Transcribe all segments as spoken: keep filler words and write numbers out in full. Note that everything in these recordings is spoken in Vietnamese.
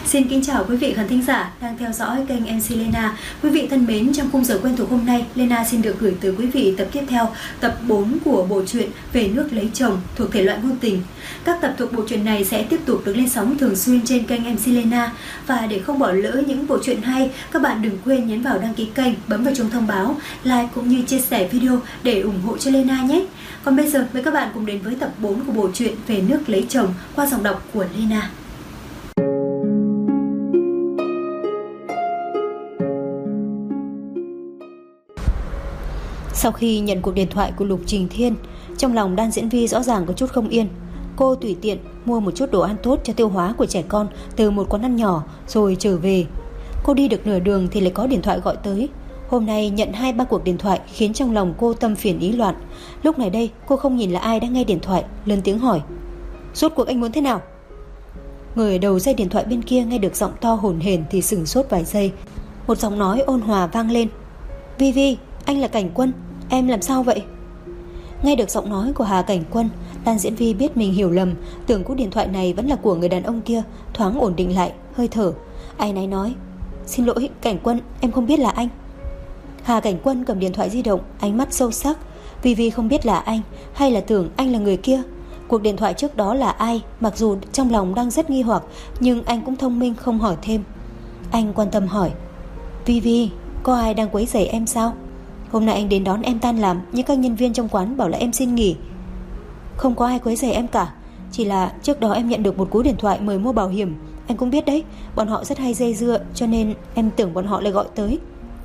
Xin kính chào quý vị khán thính giả đang theo dõi kênh em xê Lena. Quý vị thân mến, trong khung giờ quen thuộc hôm nay, Lena xin được gửi tới quý vị tập tiếp theo, tập bốn của bộ truyện Về nước lấy chồng thuộc thể loại ngôn tình. Các tập thuộc bộ truyện này sẽ tiếp tục được lên sóng thường xuyên trên kênh em xê Lena. Và để không bỏ lỡ những bộ truyện hay, các bạn đừng quên nhấn vào đăng ký kênh, bấm vào chuông thông báo, like cũng như chia sẻ video để ủng hộ cho Lena nhé. Còn bây giờ, mời các bạn cùng đến với tập bốn của bộ truyện Về nước lấy chồng qua giọng đọc của Lena. Sau khi nhận cuộc điện thoại của Lục Trình Thiên, trong lòng Đan Diễn Vi rõ ràng có chút không yên. Cô tùy tiện mua một chút đồ ăn tốt cho tiêu hóa của trẻ con từ một quán ăn nhỏ rồi trở về. Cô đi được nửa đường thì lại có điện thoại gọi tới. Hôm nay nhận hai ba cuộc điện thoại khiến trong lòng cô tâm phiền ý loạn. Lúc này đây cô không nhìn là ai đang nghe điện thoại, lớn tiếng hỏi: "Rốt cuộc anh muốn thế nào?" Người ở đầu dây điện thoại bên kia nghe được giọng to hổn hển thì sửng sốt vài giây. Một giọng nói ôn hòa vang lên: "Vi Vi, anh là Cảnh Quân, em làm sao vậy?" Nghe được giọng nói của Hà Cảnh Quân, Đan Diễn Vi biết mình hiểu lầm, tưởng cú điện thoại này vẫn là của người đàn ông kia, thoáng ổn định lại hơi thở, áy náy nói: "Xin lỗi Cảnh Quân, em không biết là anh." Hà Cảnh Quân cầm điện thoại di động, ánh mắt sâu sắc. Vi Vi không biết là anh, hay là tưởng anh là người kia. Cuộc điện thoại trước đó là ai, mặc dù trong lòng đang rất nghi hoặc, nhưng anh cũng thông minh không hỏi thêm. Anh quan tâm hỏi: "Vi Vi, có ai đang quấy rầy em sao? Hôm nay anh đến đón em tan làm, nhưng các nhân viên trong quán bảo là em xin nghỉ." "Không có ai quấy rầy em cả, chỉ là trước đó em nhận được một cú điện thoại mời mua bảo hiểm. Anh cũng biết đấy, bọn họ rất hay dây dưa, cho nên em tưởng bọn họ lại gọi tới."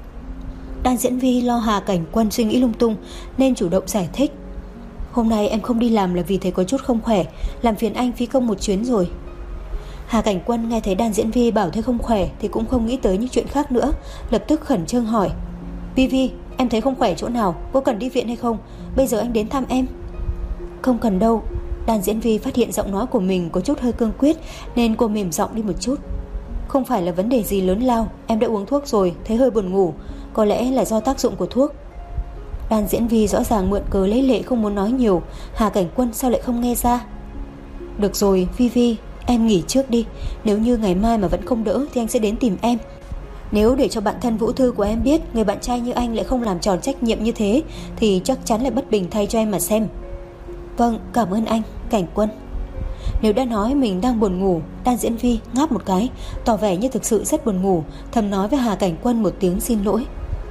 Đan Diễn Vi lo Hà Cảnh Quân suy nghĩ lung tung nên chủ động giải thích: "Hôm nay em không đi làm là vì thấy có chút không khỏe, làm phiền anh phí công một chuyến rồi." Hà Cảnh Quân nghe thấy Đan Diễn Vi bảo thấy không khỏe thì cũng không nghĩ tới những chuyện khác nữa, lập tức khẩn trương hỏi: "Vi Vi, em thấy không khỏe chỗ nào, có cần đi viện hay không? Bây giờ anh đến thăm em." "Không cần đâu." Đan Diễn Vi phát hiện giọng nói của mình có chút hơi cương quyết nên cô mềm giọng đi một chút: "Không phải là vấn đề gì lớn lao, em đã uống thuốc rồi, thấy hơi buồn ngủ, có lẽ là do tác dụng của thuốc." Đan Diễn Vi rõ ràng mượn cớ lấy lệ không muốn nói nhiều. Hà Cảnh Quân sao lại không nghe ra? "Được rồi Vi Vi, em nghỉ trước đi, nếu như ngày mai mà vẫn không đỡ thì anh sẽ đến tìm em. Nếu để cho bạn thân Vũ Thư của em biết người bạn trai như anh lại không làm tròn trách nhiệm như thế thì chắc chắn lại bất bình thay cho em mà xem." "Vâng, cảm ơn anh, Cảnh Quân." Nếu đã nói mình đang buồn ngủ, Đan Diễn Vi ngáp một cái, tỏ vẻ như thực sự rất buồn ngủ, thầm nói với Hà Cảnh Quân một tiếng xin lỗi.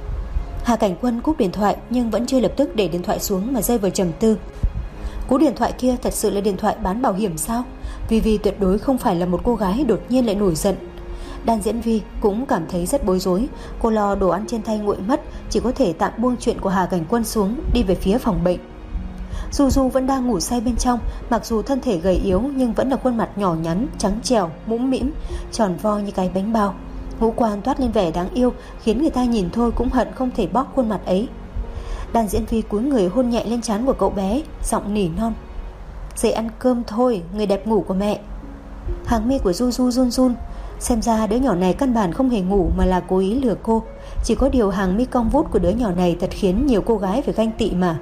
Hà Cảnh Quân cúp điện thoại nhưng vẫn chưa lập tức để điện thoại xuống mà rơi vào trầm tư. Cú điện thoại kia thật sự là điện thoại bán bảo hiểm sao? Vì vì tuyệt đối không phải là một cô gái đột nhiên lại nổi giận. Đan Diễn Vi cũng cảm thấy rất bối rối. Cô lo đồ ăn trên tay nguội mất, chỉ có thể tạm buông chuyện của Hà Cảnh Quân xuống, đi về phía phòng bệnh. Du Du vẫn đang ngủ say bên trong, mặc dù thân thể gầy yếu nhưng vẫn là khuôn mặt nhỏ nhắn, trắng trẻo, mũm mĩm, tròn vo như cái bánh bao. Ngũ quan toát lên vẻ đáng yêu, khiến người ta nhìn thôi cũng hận không thể bóc khuôn mặt ấy. Đan Diễn Vi cúi người hôn nhẹ lên trán của cậu bé, giọng nỉ non: "Dậy ăn cơm thôi, người đẹp ngủ của mẹ." Hàng mi của Du Du run run. Xem ra đứa nhỏ này căn bản không hề ngủ mà là cố ý lừa cô. Chỉ có điều hàng mi cong vút của đứa nhỏ này thật khiến nhiều cô gái phải ganh tị mà.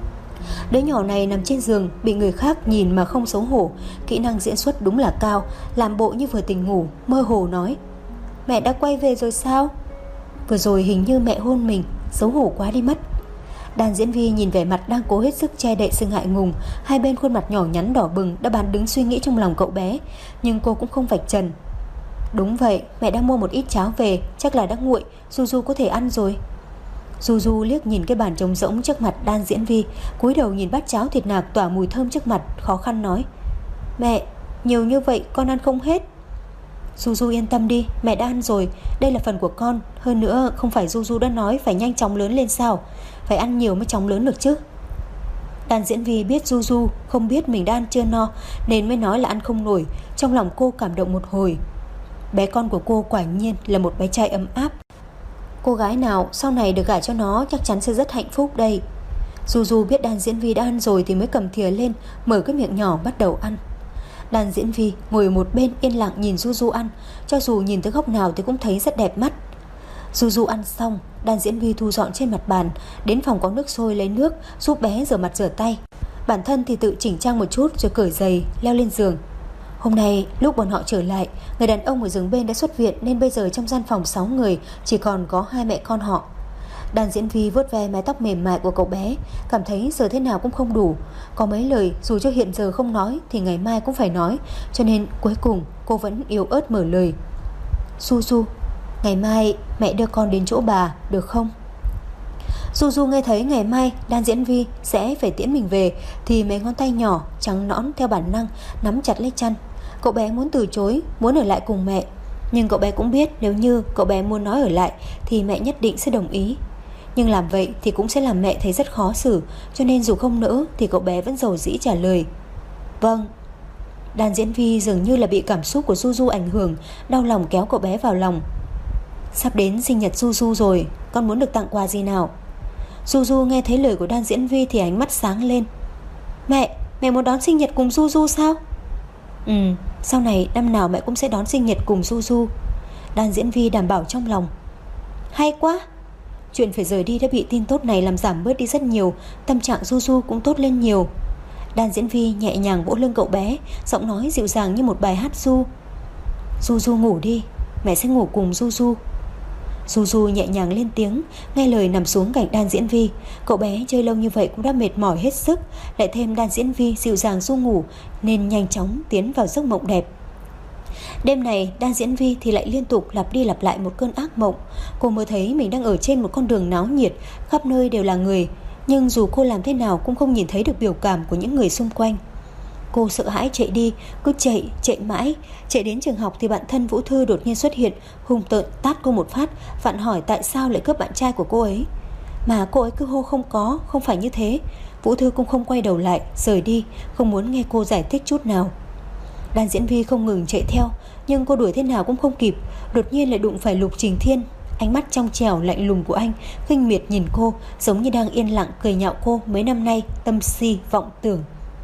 Đứa nhỏ này nằm trên giường, bị người khác nhìn mà không xấu hổ, kỹ năng diễn xuất đúng là cao, làm bộ như vừa tỉnh ngủ, mơ hồ nói: "Mẹ đã quay về rồi sao? Vừa rồi hình như mẹ hôn mình, xấu hổ quá đi mất." Đan Diễn Vi nhìn vẻ mặt đang cố hết sức che đậy sự ngại ngùng, hai bên khuôn mặt nhỏ nhắn đỏ bừng đã bán đứng suy nghĩ trong lòng cậu bé, nhưng cô cũng không vạch trần: "Đúng vậy, mẹ đã mua một ít cháo về, chắc là đã nguội, Du Du có thể ăn rồi." Du Du liếc nhìn cái bàn trống rỗng trước mặt Đan Diễn Vi, cúi đầu nhìn bát cháo thịt nạc tỏa mùi thơm trước mặt, khó khăn nói: "Mẹ, nhiều như vậy con ăn không hết." "Du Du yên tâm đi, mẹ đã ăn rồi, đây là phần của con. Hơn nữa không phải Du Du đã nói phải nhanh chóng lớn lên sao? Phải ăn nhiều mới chóng lớn được chứ." Đan Diễn Vi biết Du Du không biết mình đã ăn chưa no nên mới nói là ăn không nổi. Trong lòng cô cảm động một hồi. Bé con của cô quả nhiên là một bé trai ấm áp. Cô gái nào sau này được gả cho nó chắc chắn sẽ rất hạnh phúc đây. Du Du biết Đan Diễn Vi đã ăn rồi thì mới cầm thìa lên, mở cái miệng nhỏ bắt đầu ăn. Đan Diễn Vi ngồi ở một bên yên lặng nhìn Du Du ăn, cho dù nhìn tới góc nào thì cũng thấy rất đẹp mắt. Du Du ăn xong, Đan Diễn Vi thu dọn trên mặt bàn, đến phòng có nước sôi lấy nước giúp bé rửa mặt rửa tay. Bản thân thì tự chỉnh trang một chút rồi cởi giày leo lên giường. Hôm nay lúc bọn họ trở lại, người đàn ông ở giường bên đã xuất viện, nên bây giờ trong gian phòng sáu người chỉ còn có hai mẹ con họ. Đàn diễn Vi vuốt ve mái tóc mềm mại của cậu bé, cảm thấy giờ thế nào cũng không đủ. Có mấy lời dù cho hiện giờ không nói thì ngày mai cũng phải nói, cho nên cuối cùng cô vẫn yếu ớt mở lời. Du Du, ngày mai mẹ đưa con đến chỗ bà được không? Du Du nghe thấy ngày mai Đan Diễn Vi sẽ phải tiễn mình về thì mấy ngón tay nhỏ trắng nõn theo bản năng nắm chặt lấy chăn. Cậu bé muốn từ chối, muốn ở lại cùng mẹ, nhưng cậu bé cũng biết nếu như cậu bé muốn nói ở lại thì mẹ nhất định sẽ đồng ý. Nhưng làm vậy thì cũng sẽ làm mẹ thấy rất khó xử, cho nên dù không nỡ thì cậu bé vẫn dầu dĩ trả lời. Vâng. Đan Diễn Vi dường như là bị cảm xúc của Du Du ảnh hưởng, đau lòng kéo cậu bé vào lòng. Sắp đến sinh nhật Du Du rồi, con muốn được tặng quà gì nào? Du Du nghe thấy lời của Đan Diễn Vi thì ánh mắt sáng lên. Mẹ, mẹ muốn đón sinh nhật cùng Du Du sao? Ừ, sau này năm nào mẹ cũng sẽ đón sinh nhật cùng Du Du, Đan Diễn Vi đảm bảo trong lòng. Hay quá. Chuyện phải rời đi đã bị tin tốt này làm giảm bớt đi rất nhiều, tâm trạng Du Du cũng tốt lên nhiều. Đan Diễn Vi nhẹ nhàng vỗ lưng cậu bé, giọng nói dịu dàng như một bài hát ru. Du Du ngủ đi, mẹ sẽ ngủ cùng Du Du. Du Du nhẹ nhàng lên tiếng, nghe lời nằm xuống cạnh Đan Diễn Vi. Cậu bé chơi lâu như vậy cũng đã mệt mỏi hết sức, lại thêm Đan Diễn Vi dịu dàng ru ngủ nên nhanh chóng tiến vào giấc mộng đẹp. Đêm này Đan Diễn Vi thì lại liên tục lặp đi lặp lại một cơn ác mộng. Cô mới thấy mình đang ở trên một con đường náo nhiệt, khắp nơi đều là người, nhưng dù cô làm thế nào cũng không nhìn thấy được biểu cảm của những người xung quanh. Cô sợ hãi chạy đi, cứ chạy, chạy mãi. Chạy đến trường học thì bạn thân Vũ Thư đột nhiên xuất hiện, hung tợn tát cô một phát, vặn hỏi tại sao lại cướp bạn trai của cô ấy. Mà cô ấy cứ hô không có, không phải như thế. Vũ Thư cũng không quay đầu lại, rời đi, không muốn nghe cô giải thích chút nào. Đan Diễn Vi không ngừng chạy theo, nhưng cô đuổi thế nào cũng không kịp. Đột nhiên lại đụng phải Lục Trình Thiên. Ánh mắt trong trẻo lạnh lùng của anh khinh miệt nhìn cô, giống như đang yên lặng cười nhạo cô mấy năm nay tâm si vọng tưởng.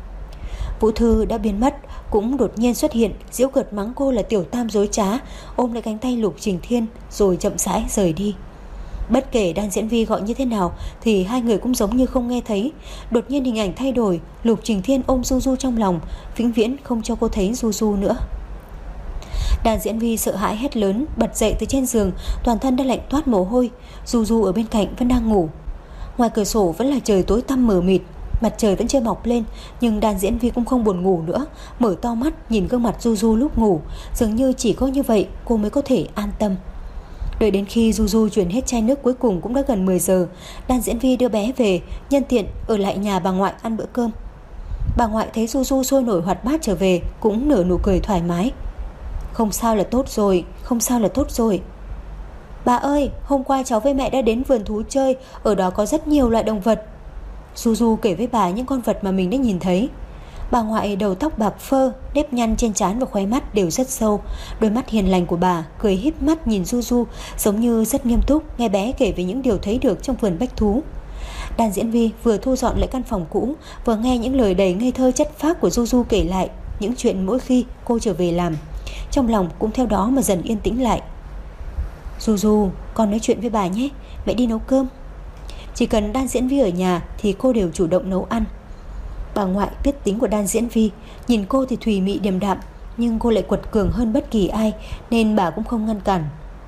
Vũ Thư đã biến mất, cũng đột nhiên xuất hiện, giễu cợt mắng cô là tiểu tam dối trá, ôm lấy cánh tay Lục Trình Thiên rồi chậm rãi rời đi. Bất kể Đan Diễn Vi gọi như thế nào thì hai người cũng giống như không nghe thấy. Đột nhiên hình ảnh thay đổi, Lục Trình Thiên ôm Du Du trong lòng, vĩnh viễn không cho cô thấy Du Du nữa. Đan Diễn Vi sợ hãi hét lớn, bật dậy từ trên giường, toàn thân đã lạnh toát mồ hôi. Du Du ở bên cạnh vẫn đang ngủ. Ngoài cửa sổ vẫn là trời tối tăm mờ mịt, mặt trời vẫn chưa mọc lên, nhưng Đan Diễn Vi cũng không buồn ngủ nữa, mở to mắt nhìn gương mặt Du Du lúc ngủ, dường như chỉ có như vậy cô mới có thể an tâm. Đợi đến khi Du Du chuyển hết chai nước cuối cùng cũng đã gần mười giờ. Đan Diễn Vi đưa bé về, nhân tiện ở lại nhà bà ngoại ăn bữa cơm. Bà ngoại thấy Du Du sôi nổi hoạt bát trở về cũng nở nụ cười thoải mái. Không sao là tốt rồi, không sao là tốt rồi. Bà ơi, hôm qua cháu với mẹ đã đến vườn thú chơi, ở đó có rất nhiều loại động vật. Du Du kể với bà những con vật mà mình đã nhìn thấy. Bà ngoại đầu tóc bạc phơ, nếp nhăn trên trán và khóe mắt đều rất sâu. Đôi mắt hiền lành của bà cười híp mắt nhìn Du Du, giống như rất nghiêm túc nghe bé kể về những điều thấy được trong vườn bách thú. Đan Diễn Vi vừa thu dọn lại căn phòng cũ, vừa nghe những lời đầy ngây thơ chất phác của Du Du kể lại những chuyện mỗi khi cô trở về làm. Trong lòng cũng theo đó mà dần yên tĩnh lại. Du Du, con nói chuyện với bà nhé, mẹ đi nấu cơm. Chỉ cần Đan Diễn Vi ở nhà thì cô đều chủ động nấu ăn. Bà ngoại biết tính của Đan Diễn Vi, nhìn cô thì thùy mị điềm đạm, nhưng cô lại quật cường hơn bất kỳ ai, nên bà cũng không ngăn cản.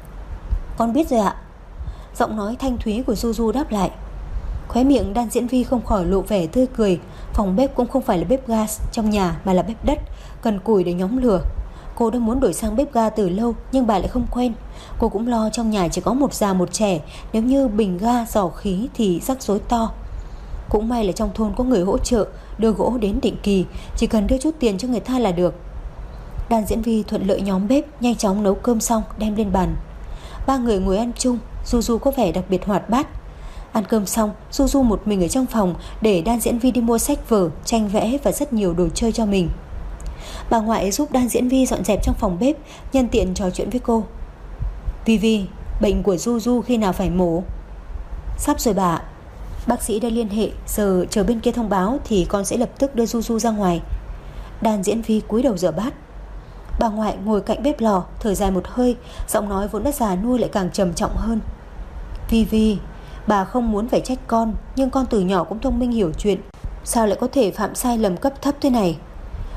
Con biết rồi ạ. Giọng nói thanh thúy của Du Du đáp lại. Khóe miệng Đan Diễn Vi không khỏi lộ vẻ tươi cười. Phòng bếp cũng không phải là bếp gas trong nhà mà là bếp đất, cần củi để nhóm lửa. Cô đã muốn đổi sang bếp ga từ lâu, nhưng bà lại không quen. Cô cũng lo trong nhà chỉ có một già một trẻ, nếu như bình ga rò khí thì rắc rối to. Cũng may là trong thôn có người hỗ trợ đưa gỗ đến định kỳ, chỉ cần đưa chút tiền cho người ta là được. Đan Diễn Vi thuận lợi nhóm bếp, nhanh chóng nấu cơm xong đem lên bàn. Ba người ngồi ăn chung, Du Du có vẻ đặc biệt hoạt bát. Ăn cơm xong, Du Du một mình ở trong phòng để Đan Diễn Vi đi mua sách vở, tranh vẽ và rất nhiều đồ chơi cho mình. Bà ngoại giúp Đan Diễn Vi dọn dẹp trong phòng bếp, nhân tiện trò chuyện với cô. Vi Vi, bệnh của Du Du khi nào phải mổ? Sắp rồi bà. Bác sĩ đã liên hệ, giờ chờ bên kia thông báo thì con sẽ lập tức đưa Du Du ra ngoài. Đan Diễn Vi cúi đầu rửa bát. Bà ngoại ngồi cạnh bếp lò, thở dài một hơi, giọng nói vốn đã già nua lại càng trầm trọng hơn. Vi Vi, bà không muốn phải trách con, nhưng con từ nhỏ cũng thông minh hiểu chuyện, sao lại có thể phạm sai lầm cấp thấp thế này?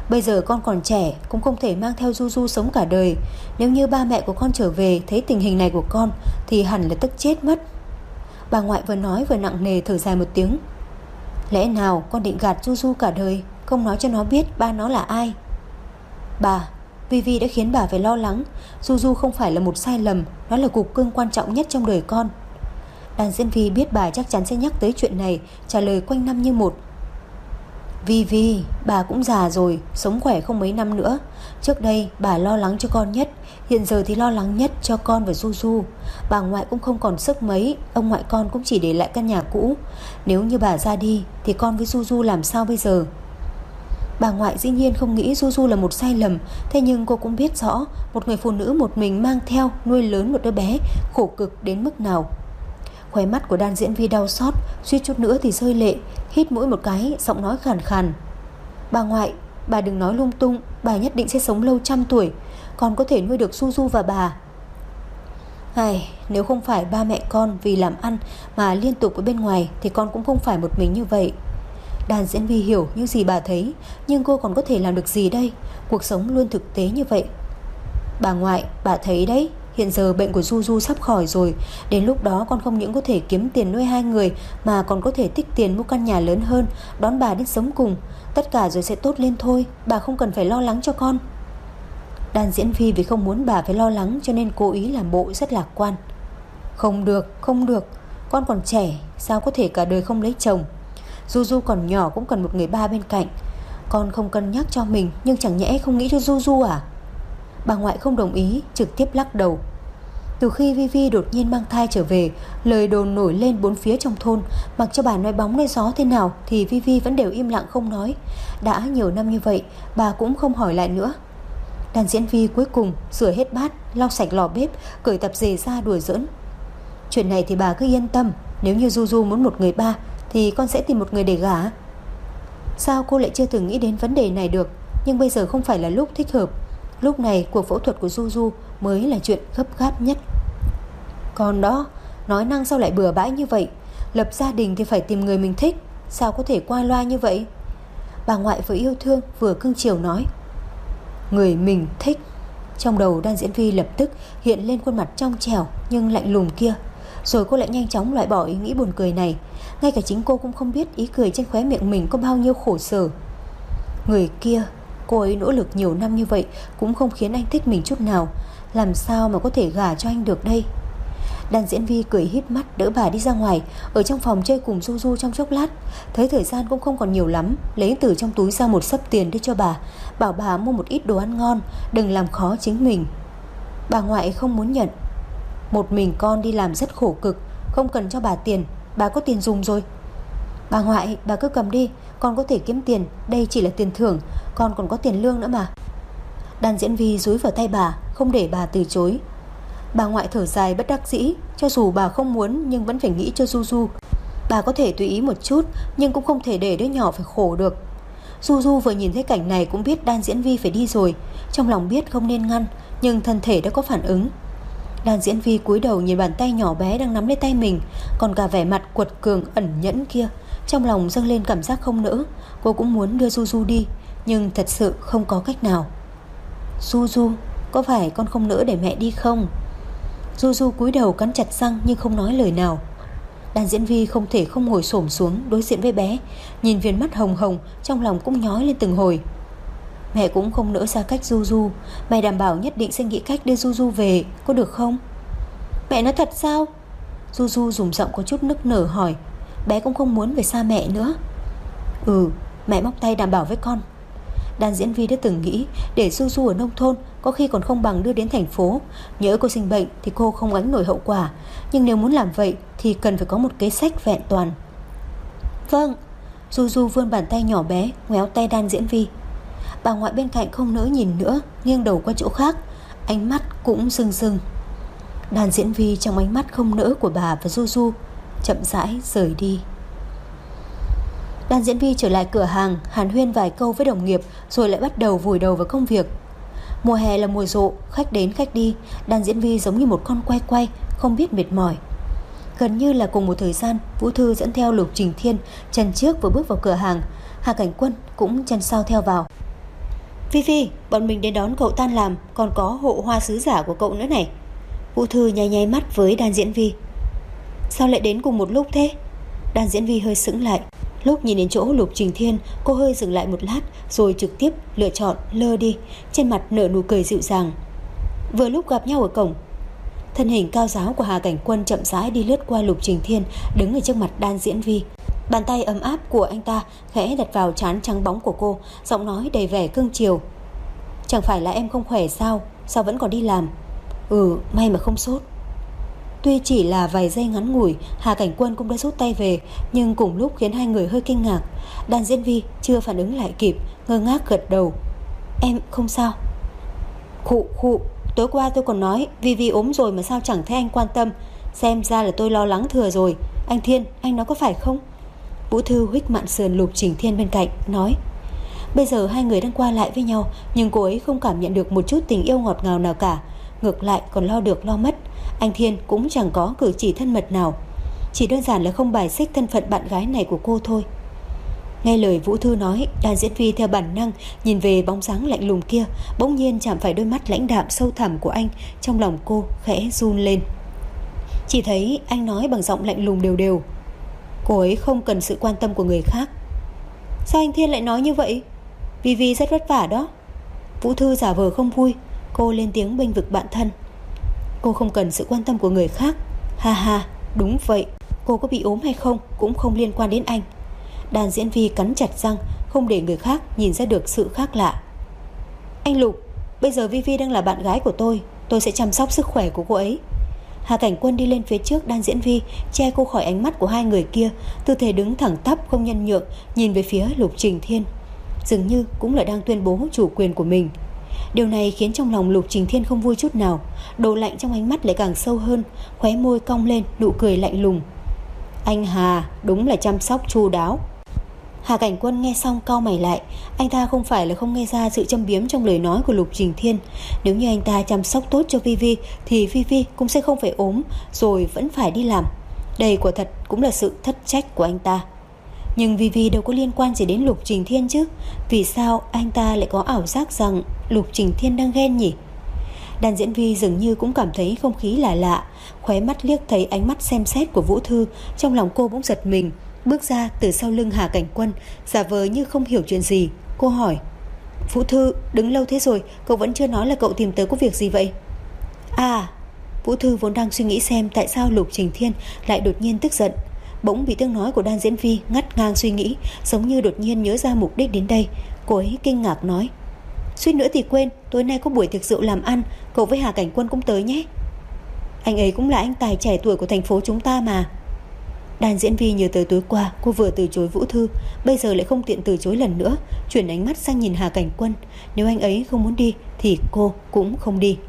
Bây giờ con còn trẻ, cũng không thể mang theo Du Du sống cả đời. Nếu như ba mẹ của con trở về thấy tình hình này của con thì hẳn là tức chết mất. Bà ngoại vừa nói vừa nặng nề thở dài một tiếng. Lẽ nào con định gạt Du Du cả đời, không nói cho nó biết ba nó là ai? Bà, Vi Vi đã khiến bà phải lo lắng. Du Du không phải là một sai lầm, nó là cục cưng quan trọng nhất trong đời con. Đàn diễn Vi biết bà chắc chắn sẽ nhắc tới chuyện này, trả lời quanh năm như một. Vi Vi, bà cũng già rồi, sống khỏe không mấy năm nữa. Trước đây bà lo lắng cho con nhất, hiện giờ thì lo lắng nhất cho con và Du Du. Bà ngoại cũng không còn sức mấy, ông ngoại con cũng chỉ để lại căn nhà cũ. Nếu như bà ra đi thì con với Du Du làm sao bây giờ? Bà ngoại dĩ nhiên không nghĩ Du Du là một sai lầm, thế nhưng cô cũng biết rõ một người phụ nữ một mình mang theo nuôi lớn một đứa bé khổ cực đến mức nào. Khóe mắt của Đan Diễn Vi đau xót, suýt chút nữa thì rơi lệ, hít mũi một cái, giọng nói khàn khàn. Bà ngoại, bà đừng nói lung tung, bà nhất định sẽ sống lâu trăm tuổi, con có thể nuôi được Du Du và bà. Ai, nếu không phải ba mẹ con vì làm ăn mà liên tục ở bên ngoài thì con cũng không phải một mình như vậy. Đan Diễn Vi hiểu những gì bà thấy, nhưng cô còn có thể làm được gì đây? Cuộc sống luôn thực tế như vậy. Bà ngoại, bà thấy đấy, hiện giờ bệnh của Du Du sắp khỏi rồi. Đến lúc đó con không những có thể kiếm tiền nuôi hai người, mà còn có thể tích tiền mua căn nhà lớn hơn, đón bà đến sống cùng. Tất cả rồi sẽ tốt lên thôi, bà không cần phải lo lắng cho con. Đan Diễn Vi vì không muốn bà phải lo lắng cho nên cố ý làm bộ rất lạc quan. Không được, không được, con còn trẻ, sao có thể cả đời không lấy chồng? Du Du còn nhỏ cũng cần một người ba bên cạnh. Con không cân nhắc cho mình, nhưng chẳng nhẽ không nghĩ cho Du Du à? Bà ngoại không đồng ý, trực tiếp lắc đầu. Từ khi Vi Vi đột nhiên mang thai trở về, lời đồn nổi lên bốn phía trong thôn. Mặc cho bà nói bóng nói gió thế nào thì Vi Vi vẫn đều im lặng không nói. Đã nhiều năm như vậy, bà cũng không hỏi lại nữa. Đàn Diễn Vi cuối cùng rửa hết bát, lau sạch lò bếp, cởi tập dề ra đùa giỡn. Chuyện này thì bà cứ yên tâm, nếu như Du Du muốn một người ba thì con sẽ tìm một người để gả. Sao cô lại chưa từng nghĩ đến vấn đề này được? Nhưng bây giờ không phải là lúc thích hợp. Lúc này cuộc phẫu thuật của Du Du mới là chuyện gấp gáp nhất. Còn đó, nói năng sao lại bừa bãi như vậy? Lập gia đình thì phải tìm người mình thích, sao có thể qua loa như vậy? Bà ngoại vừa yêu thương vừa cưng chiều nói. Người mình thích. Trong đầu Đan Diễn Vi lập tức hiện lên khuôn mặt trong trẻo nhưng lạnh lùng kia. Rồi cô lại nhanh chóng loại bỏ ý nghĩ buồn cười này. Ngay cả chính cô cũng không biết ý cười trên khóe miệng mình có bao nhiêu khổ sở. Người kia, cô ấy nỗ lực nhiều năm như vậy cũng không khiến anh thích mình chút nào. Làm sao mà có thể gả cho anh được đây? Đan Diễn Vi cười híp mắt đỡ bà đi ra ngoài. Ở trong phòng chơi cùng Du Du trong chốc lát, thấy thời gian cũng không còn nhiều lắm, lấy từ trong túi ra một xấp tiền đưa cho bà, bảo bà mua một ít đồ ăn ngon, đừng làm khó chính mình. Bà ngoại không muốn nhận. Một mình con đi làm rất khổ cực, không cần cho bà tiền, bà có tiền dùng rồi. Bà ngoại, bà cứ cầm đi, con có thể kiếm tiền, đây chỉ là tiền thưởng, con còn có tiền lương nữa mà. Đan Diễn Vi dúi vào tay bà, không để bà từ chối. Bà ngoại thở dài bất đắc dĩ, cho dù bà không muốn nhưng vẫn phải nghĩ cho Du Du. Bà có thể tùy ý một chút, nhưng cũng không thể để đứa nhỏ phải khổ được. Du Du vừa nhìn thấy cảnh này cũng biết Đan Diễn Vi phải đi rồi, trong lòng biết không nên ngăn, nhưng thân thể đã có phản ứng. Đan Diễn Vi cúi đầu nhìn bàn tay nhỏ bé đang nắm lấy tay mình, còn cả vẻ mặt quật cường ẩn nhẫn kia. Trong lòng dâng lên cảm giác không nỡ. Cô cũng muốn đưa Du Du đi, nhưng thật sự không có cách nào. Du Du, có phải con không nỡ để mẹ đi không? Du Du cúi đầu cắn chặt răng nhưng không nói lời nào. Đan Diễn Vi không thể không ngồi xổm xuống đối diện với bé, nhìn viền mắt hồng hồng, trong lòng cũng nhói lên từng hồi. Mẹ cũng không nỡ xa cách Du Du, mày đảm bảo nhất định sẽ nghĩ cách đưa Du Du về, có được không? Mẹ nói thật sao? Du Du dùng giọng có chút nức nở hỏi. Bé cũng không muốn về xa mẹ nữa. Ừ, mẹ móc tay đảm bảo với con. Đan Diễn Vi đã từng nghĩ để Du Du ở nông thôn có khi còn không bằng đưa đến thành phố. Nhỡ cô sinh bệnh thì cô không gánh nổi hậu quả, nhưng nếu muốn làm vậy thì cần phải có một kế sách vẹn toàn. Vâng. Du Du vươn bàn tay nhỏ bé ngoéo tay Đan Diễn Vi. Bà ngoại bên cạnh không nỡ nhìn nữa, nghiêng đầu qua chỗ khác, ánh mắt cũng rưng rưng. Đan Diễn Vi trong ánh mắt không nỡ của bà và Du Du chậm rãi rời đi. Đan Diễn Vi trở lại cửa hàng, hàn huyên vài câu với đồng nghiệp, rồi lại bắt đầu vùi đầu vào công việc. Mùa hè là mùa rộ, khách đến khách đi, Đan Diễn Vi giống như một con quay quay, không biết mệt mỏi. Gần như là cùng một thời gian, Vũ Thư dẫn theo Lục Trình Thiên chân trước vừa bước vào cửa hàng, Hà Cảnh Quân cũng chân sau theo vào. Phi Phi, bọn mình đến đón cậu tan làm, còn có hộ hoa sứ giả của cậu nữa này. Vũ Thư nháy nháy mắt với Đan Diễn Vi. Sao lại đến cùng một lúc thế? Đan Diễn Vi hơi sững lại. Lúc nhìn đến chỗ Lục Trình Thiên, cô hơi dừng lại một lát rồi trực tiếp lựa chọn lơ đi, trên mặt nở nụ cười dịu dàng. Vừa lúc gặp nhau ở cổng, thân hình cao ráo của Hà Cảnh Quân chậm rãi đi lướt qua Lục Trình Thiên, đứng ở trước mặt Đan Diễn Vi. Bàn tay ấm áp của anh ta khẽ đặt vào trán trắng bóng của cô, giọng nói đầy vẻ cưng chiều. Chẳng phải là em không khỏe sao? Sao vẫn còn đi làm? Ừ, may mà không sốt. Tuy chỉ là vài giây ngắn ngủi, Hà Cảnh Quân cũng đã rút tay về, nhưng cùng lúc khiến hai người hơi kinh ngạc. Đan Diễn Vi chưa phản ứng lại kịp, ngơ ngác gật đầu. Em không sao. Khụ khụ, tối qua tôi còn nói Vi Vi ốm rồi mà sao chẳng thấy anh quan tâm. Xem ra là tôi lo lắng thừa rồi. Anh Thiên, anh nói có phải không? Vũ Thư huých mạn sườn Lục Trình Thiên bên cạnh, nói. Bây giờ hai người đang qua lại với nhau, nhưng cô ấy không cảm nhận được một chút tình yêu ngọt ngào nào cả. Ngược lại còn lo được lo mất. Anh Thiên cũng chẳng có cử chỉ thân mật nào, chỉ đơn giản là không bài xích thân phận bạn gái này của cô thôi. Nghe lời Vũ Thư nói, Đan Diễn Vi theo bản năng nhìn về bóng dáng lạnh lùng kia, bỗng nhiên chạm phải đôi mắt lãnh đạm sâu thẳm của anh. Trong lòng cô khẽ run lên. Chỉ thấy anh nói bằng giọng lạnh lùng đều đều. Cô ấy không cần sự quan tâm của người khác. Sao anh Thiên lại nói như vậy? Vi Vi rất vất vả đó. Vũ Thư giả vờ không vui. Cô lên tiếng bênh vực bạn thân. Cô không cần sự quan tâm của người khác. Ha ha, đúng vậy. Cô có bị ốm hay không cũng không liên quan đến anh. Đan Diễn Vi cắn chặt răng, không để người khác nhìn ra được sự khác lạ. Anh Lục, bây giờ Vi Vi đang là bạn gái của tôi, tôi sẽ chăm sóc sức khỏe của cô ấy. Hà Cảnh Quân đi lên phía trước Đan Diễn Vi, che cô khỏi ánh mắt của hai người kia, tư thế đứng thẳng tắp không nhân nhượng, nhìn về phía Lục Trình Thiên, dường như cũng là đang tuyên bố chủ quyền của mình. Điều này khiến trong lòng Lục Trình Thiên không vui chút nào, độ lạnh trong ánh mắt lại càng sâu hơn, khóe môi cong lên nụ cười lạnh lùng. Anh Hà đúng là chăm sóc chu đáo. Hà Cảnh Quân nghe xong cau mày lại. Anh ta không phải là không nghe ra sự châm biếm trong lời nói của Lục Trình Thiên. Nếu như anh ta chăm sóc tốt cho Vi Vi thì Vi Vi cũng sẽ không phải ốm rồi vẫn phải đi làm. Đây quả thật cũng là sự thất trách của anh ta. Nhưng Vi Vi đâu có liên quan gì đến Lục Trình Thiên chứ. Vì sao anh ta lại có ảo giác rằng Lục Trình Thiên đang ghen nhỉ? Đan Diễn Vi dường như cũng cảm thấy không khí lạ lạ, khóe mắt liếc thấy ánh mắt xem xét của Vũ Thư, trong lòng cô bỗng giật mình, bước ra từ sau lưng Hà Cảnh Quân, giả vờ như không hiểu chuyện gì. Cô hỏi: Vũ Thư, đứng lâu thế rồi, cậu vẫn chưa nói là cậu tìm tớ có việc gì vậy? À, Vũ Thư vốn đang suy nghĩ xem tại sao Lục Trình Thiên lại đột nhiên tức giận, bỗng bị tiếng nói của Đan Diễn Vi ngắt ngang suy nghĩ, giống như đột nhiên nhớ ra mục đích đến đây. Cô ấy kinh ngạc nói: Suýt nữa thì quên, tối nay có buổi tiệc rượu làm ăn, cậu với Hà Cảnh Quân cũng tới nhé. Anh ấy cũng là anh tài trẻ tuổi của thành phố chúng ta mà. Đan Diễn Vi nhớ tới tối qua cô vừa từ chối Vũ Thư, bây giờ lại không tiện từ chối lần nữa, chuyển ánh mắt sang nhìn Hà Cảnh Quân. Nếu anh ấy không muốn đi thì cô cũng không đi.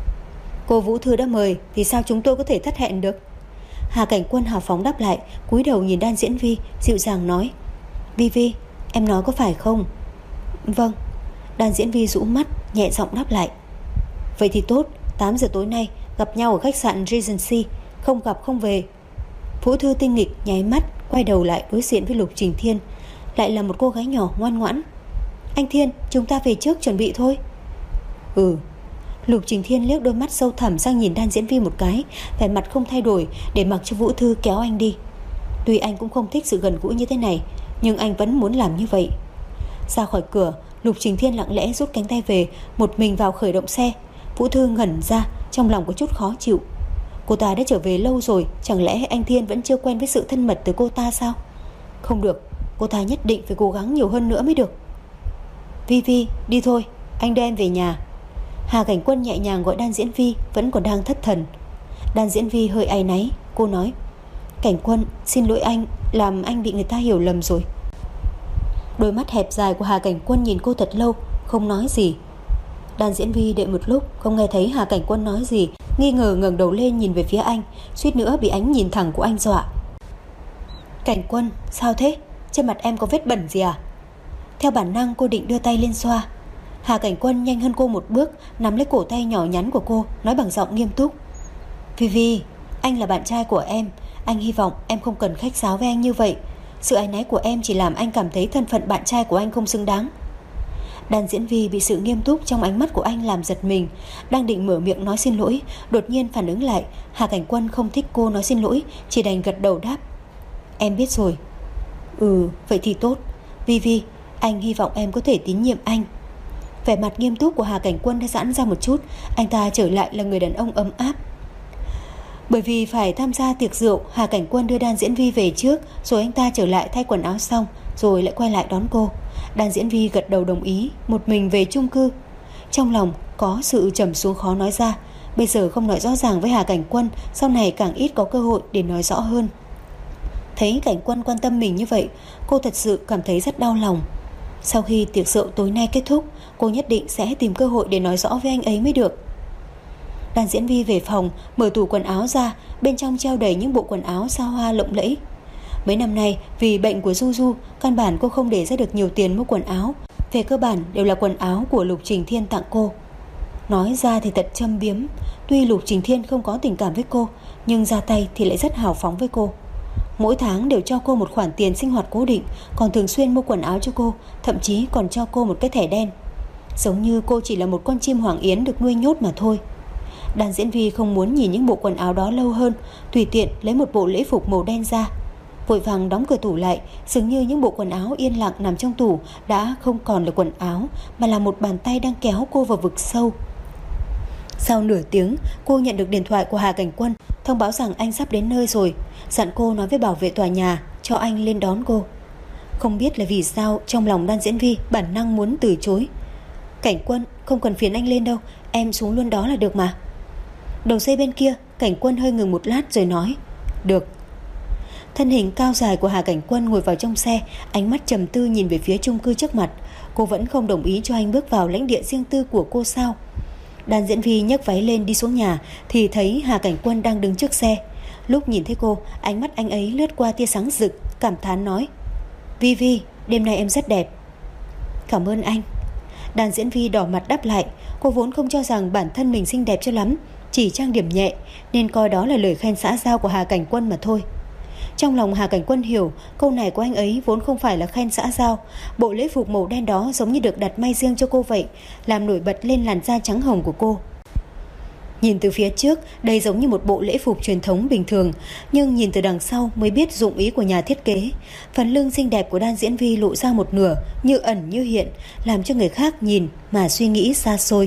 Cô Vũ Thư đã mời thì sao chúng tôi có thể thất hẹn được? Hà Cảnh Quân hào phóng đáp lại, cúi đầu nhìn Đan Diễn Vi, dịu dàng nói: Vi Vi, em nói có phải không? Vâng. Đan Diễn Vi rũ mắt, nhẹ giọng đáp lại. Vậy thì tốt, tám giờ tối nay gặp nhau ở khách sạn Regency, không gặp không về. Vũ Thư tinh nghịch nháy mắt, quay đầu lại đối diện với Lục Trình Thiên, lại là một cô gái nhỏ ngoan ngoãn. Anh Thiên, chúng ta về trước chuẩn bị thôi. Ừ. Lục Trình Thiên liếc đôi mắt sâu thẳm sang nhìn Đan Diễn Vi một cái, vẻ mặt không thay đổi, để mặc cho Vũ Thư kéo anh đi. Tuy anh cũng không thích sự gần gũi như thế này, nhưng anh vẫn muốn làm như vậy. Ra khỏi cửa, Lục Trình Thiên lặng lẽ rút cánh tay về, một mình vào khởi động xe. Vũ Thư ngẩn ra, trong lòng có chút khó chịu. Cô ta đã trở về lâu rồi, chẳng lẽ anh Thiên vẫn chưa quen với sự thân mật từ cô ta sao? Không được, cô ta nhất định phải cố gắng nhiều hơn nữa mới được. Vi Vi, đi thôi, anh đưa em về nhà. Hà Cảnh Quân nhẹ nhàng gọi Đan Diễn Vi, vẫn còn đang thất thần. Đan Diễn Vi hơi áy náy, cô nói: Cảnh Quân, xin lỗi anh, làm anh bị người ta hiểu lầm rồi. Đôi mắt hẹp dài của Hà Cảnh Quân nhìn cô thật lâu, không nói gì. Đan Diễn Vi đợi một lúc không nghe thấy Hà Cảnh Quân nói gì, nghi ngờ ngẩng đầu lên nhìn về phía anh, suýt nữa bị ánh nhìn thẳng của anh dọa. Cảnh Quân, sao thế? Trên mặt em có vết bẩn gì à? Theo bản năng cô định đưa tay lên xoa. Hà Cảnh Quân nhanh hơn cô một bước, nắm lấy cổ tay nhỏ nhắn của cô, nói bằng giọng nghiêm túc: Vi Vi, anh là bạn trai của em, anh hy vọng em không cần khách sáo với anh như vậy. Sự áy náy của em chỉ làm anh cảm thấy thân phận bạn trai của anh không xứng đáng. Đàn diễn Vi bị sự nghiêm túc trong ánh mắt của anh làm giật mình. Đang định mở miệng nói xin lỗi, đột nhiên phản ứng lại, Hà Cảnh Quân không thích cô nói xin lỗi, chỉ đành gật đầu đáp: Em biết rồi. Ừ, vậy thì tốt. Vi Vi, anh hy vọng em có thể tín nhiệm anh. Vẻ mặt nghiêm túc của Hà Cảnh Quân đã giãn ra một chút, anh ta trở lại là người đàn ông ấm áp. Bởi vì phải tham gia tiệc rượu, Hà Cảnh Quân đưa Đan Diễn Vi về trước, rồi anh ta trở lại thay quần áo xong, rồi lại quay lại đón cô. Đan Diễn Vi gật đầu đồng ý, một mình về chung cư. Trong lòng có sự trầm xuống khó nói ra. Bây giờ không nói rõ ràng với Hà Cảnh Quân, sau này càng ít có cơ hội để nói rõ hơn. Thấy Cảnh Quân quan tâm mình như vậy, cô thật sự cảm thấy rất đau lòng. Sau khi tiệc rượu tối nay kết thúc, cô nhất định sẽ tìm cơ hội để nói rõ với anh ấy mới được. Đàn Diễn Vi về phòng, mở tủ quần áo ra, bên trong treo đầy những bộ quần áo xa hoa lộng lẫy. Mấy năm nay vì bệnh của Du Du, căn bản cô không để ra được nhiều tiền mua quần áo. Về cơ bản đều là quần áo của Lục Trình Thiên tặng cô. Nói ra thì thật châm biếm, tuy Lục Trình Thiên không có tình cảm với cô, nhưng ra tay thì lại rất hào phóng với cô. Mỗi tháng đều cho cô một khoản tiền sinh hoạt cố định, còn thường xuyên mua quần áo cho cô, thậm chí còn cho cô một cái thẻ đen. Giống như cô chỉ là một con chim hoàng yến được nuôi nhốt mà thôi. Đàn Diễn Vi không muốn nhìn những bộ quần áo đó lâu hơn, tùy tiện lấy một bộ lễ phục màu đen ra, vội vàng đóng cửa tủ lại. Dường như những bộ quần áo yên lặng nằm trong tủ đã không còn là quần áo, mà là một bàn tay đang kéo cô vào vực sâu. Sau nửa tiếng, cô nhận được điện thoại của Hà Cảnh Quân, thông báo rằng anh sắp đến nơi rồi, dặn cô nói với bảo vệ tòa nhà cho anh lên đón cô. Không biết là vì sao, trong lòng Đan Diễn Vi bản năng muốn từ chối. Cảnh Quân, không cần phiền anh lên đâu, em xuống luôn đó là được mà. Đầu dây bên kia, Cảnh Quân hơi ngừng một lát rồi nói: Được. Thân hình cao dài của Hà Cảnh Quân ngồi vào trong xe, ánh mắt trầm tư nhìn về phía chung cư trước mặt. Cô vẫn không đồng ý cho anh bước vào lãnh địa riêng tư của cô sao? Đan Diễn Vi nhấc váy lên đi xuống nhà thì thấy Hà Cảnh Quân đang đứng trước xe. Lúc nhìn thấy cô, ánh mắt anh ấy lướt qua tia sáng rực, cảm thán nói: Vi Vi, đêm nay em rất đẹp. Cảm ơn anh. Đan Diễn Vi đỏ mặt đáp lại. Cô vốn không cho rằng bản thân mình xinh đẹp cho lắm, chỉ trang điểm nhẹ, nên coi đó là lời khen xã giao của Hà Cảnh Quân mà thôi. Trong lòng Hà Cảnh Quân hiểu câu này của anh ấy vốn không phải là khen xã giao. Bộ lễ phục màu đen đó giống như được đặt may riêng cho cô vậy, làm nổi bật lên làn da trắng hồng của cô. Nhìn từ phía trước, đây giống như một bộ lễ phục truyền thống bình thường, nhưng nhìn từ đằng sau mới biết dụng ý của nhà thiết kế. Phần lưng xinh đẹp của Đan Diễn Vi lộ ra một nửa, như ẩn như hiện, làm cho người khác nhìn mà suy nghĩ xa xôi.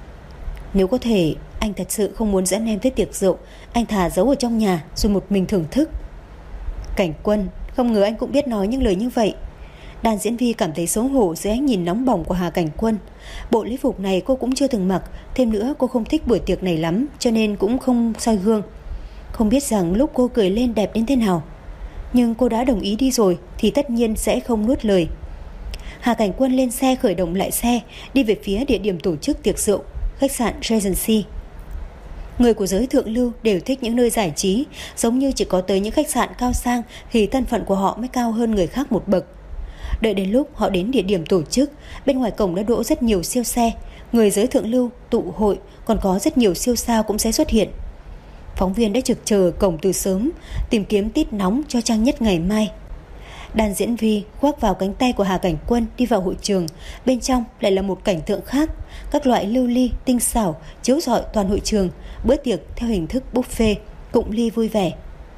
Nếu có thể, anh thật sự không muốn dẫn em tới tiệc rượu, anh thà giấu ở trong nhà rồi một mình thưởng thức. Cảnh Quân, không ngờ anh cũng biết nói những lời như vậy. Đan Diễn Vi cảm thấy xấu hổ dưới ánh nhìn nóng bỏng của Hà Cảnh Quân. Bộ lễ phục này cô cũng chưa từng mặc, thêm nữa cô không thích buổi tiệc này lắm, cho nên cũng không soi gương. Không biết rằng lúc cô cười lên đẹp đến thế nào. Nhưng cô đã đồng ý đi rồi thì tất nhiên sẽ không nuốt lời. Hà Cảnh Quân lên xe khởi động lại xe, đi về phía địa điểm tổ chức tiệc rượu, khách sạn Regency. Người của giới thượng lưu đều thích những nơi giải trí, giống như chỉ có tới những khách sạn cao sang thì thân phận của họ mới cao hơn người khác một bậc. Đợi đến lúc họ đến địa điểm tổ chức, bên ngoài cổng đã đỗ rất nhiều siêu xe. Người giới thượng lưu tụ hội, còn có rất nhiều siêu sao cũng sẽ xuất hiện. Phóng viên đã trực chờ cổng từ sớm, tìm kiếm tít nóng cho trang nhất ngày mai. Đan Diễn Vi khoác vào cánh tay của Hà Cảnh Quân đi vào hội trường. Bên trong lại là một cảnh tượng khác, các loại lưu ly tinh xảo chiếu rọi toàn hội trường. Bữa tiệc theo hình thức buffet, cụng ly vui vẻ,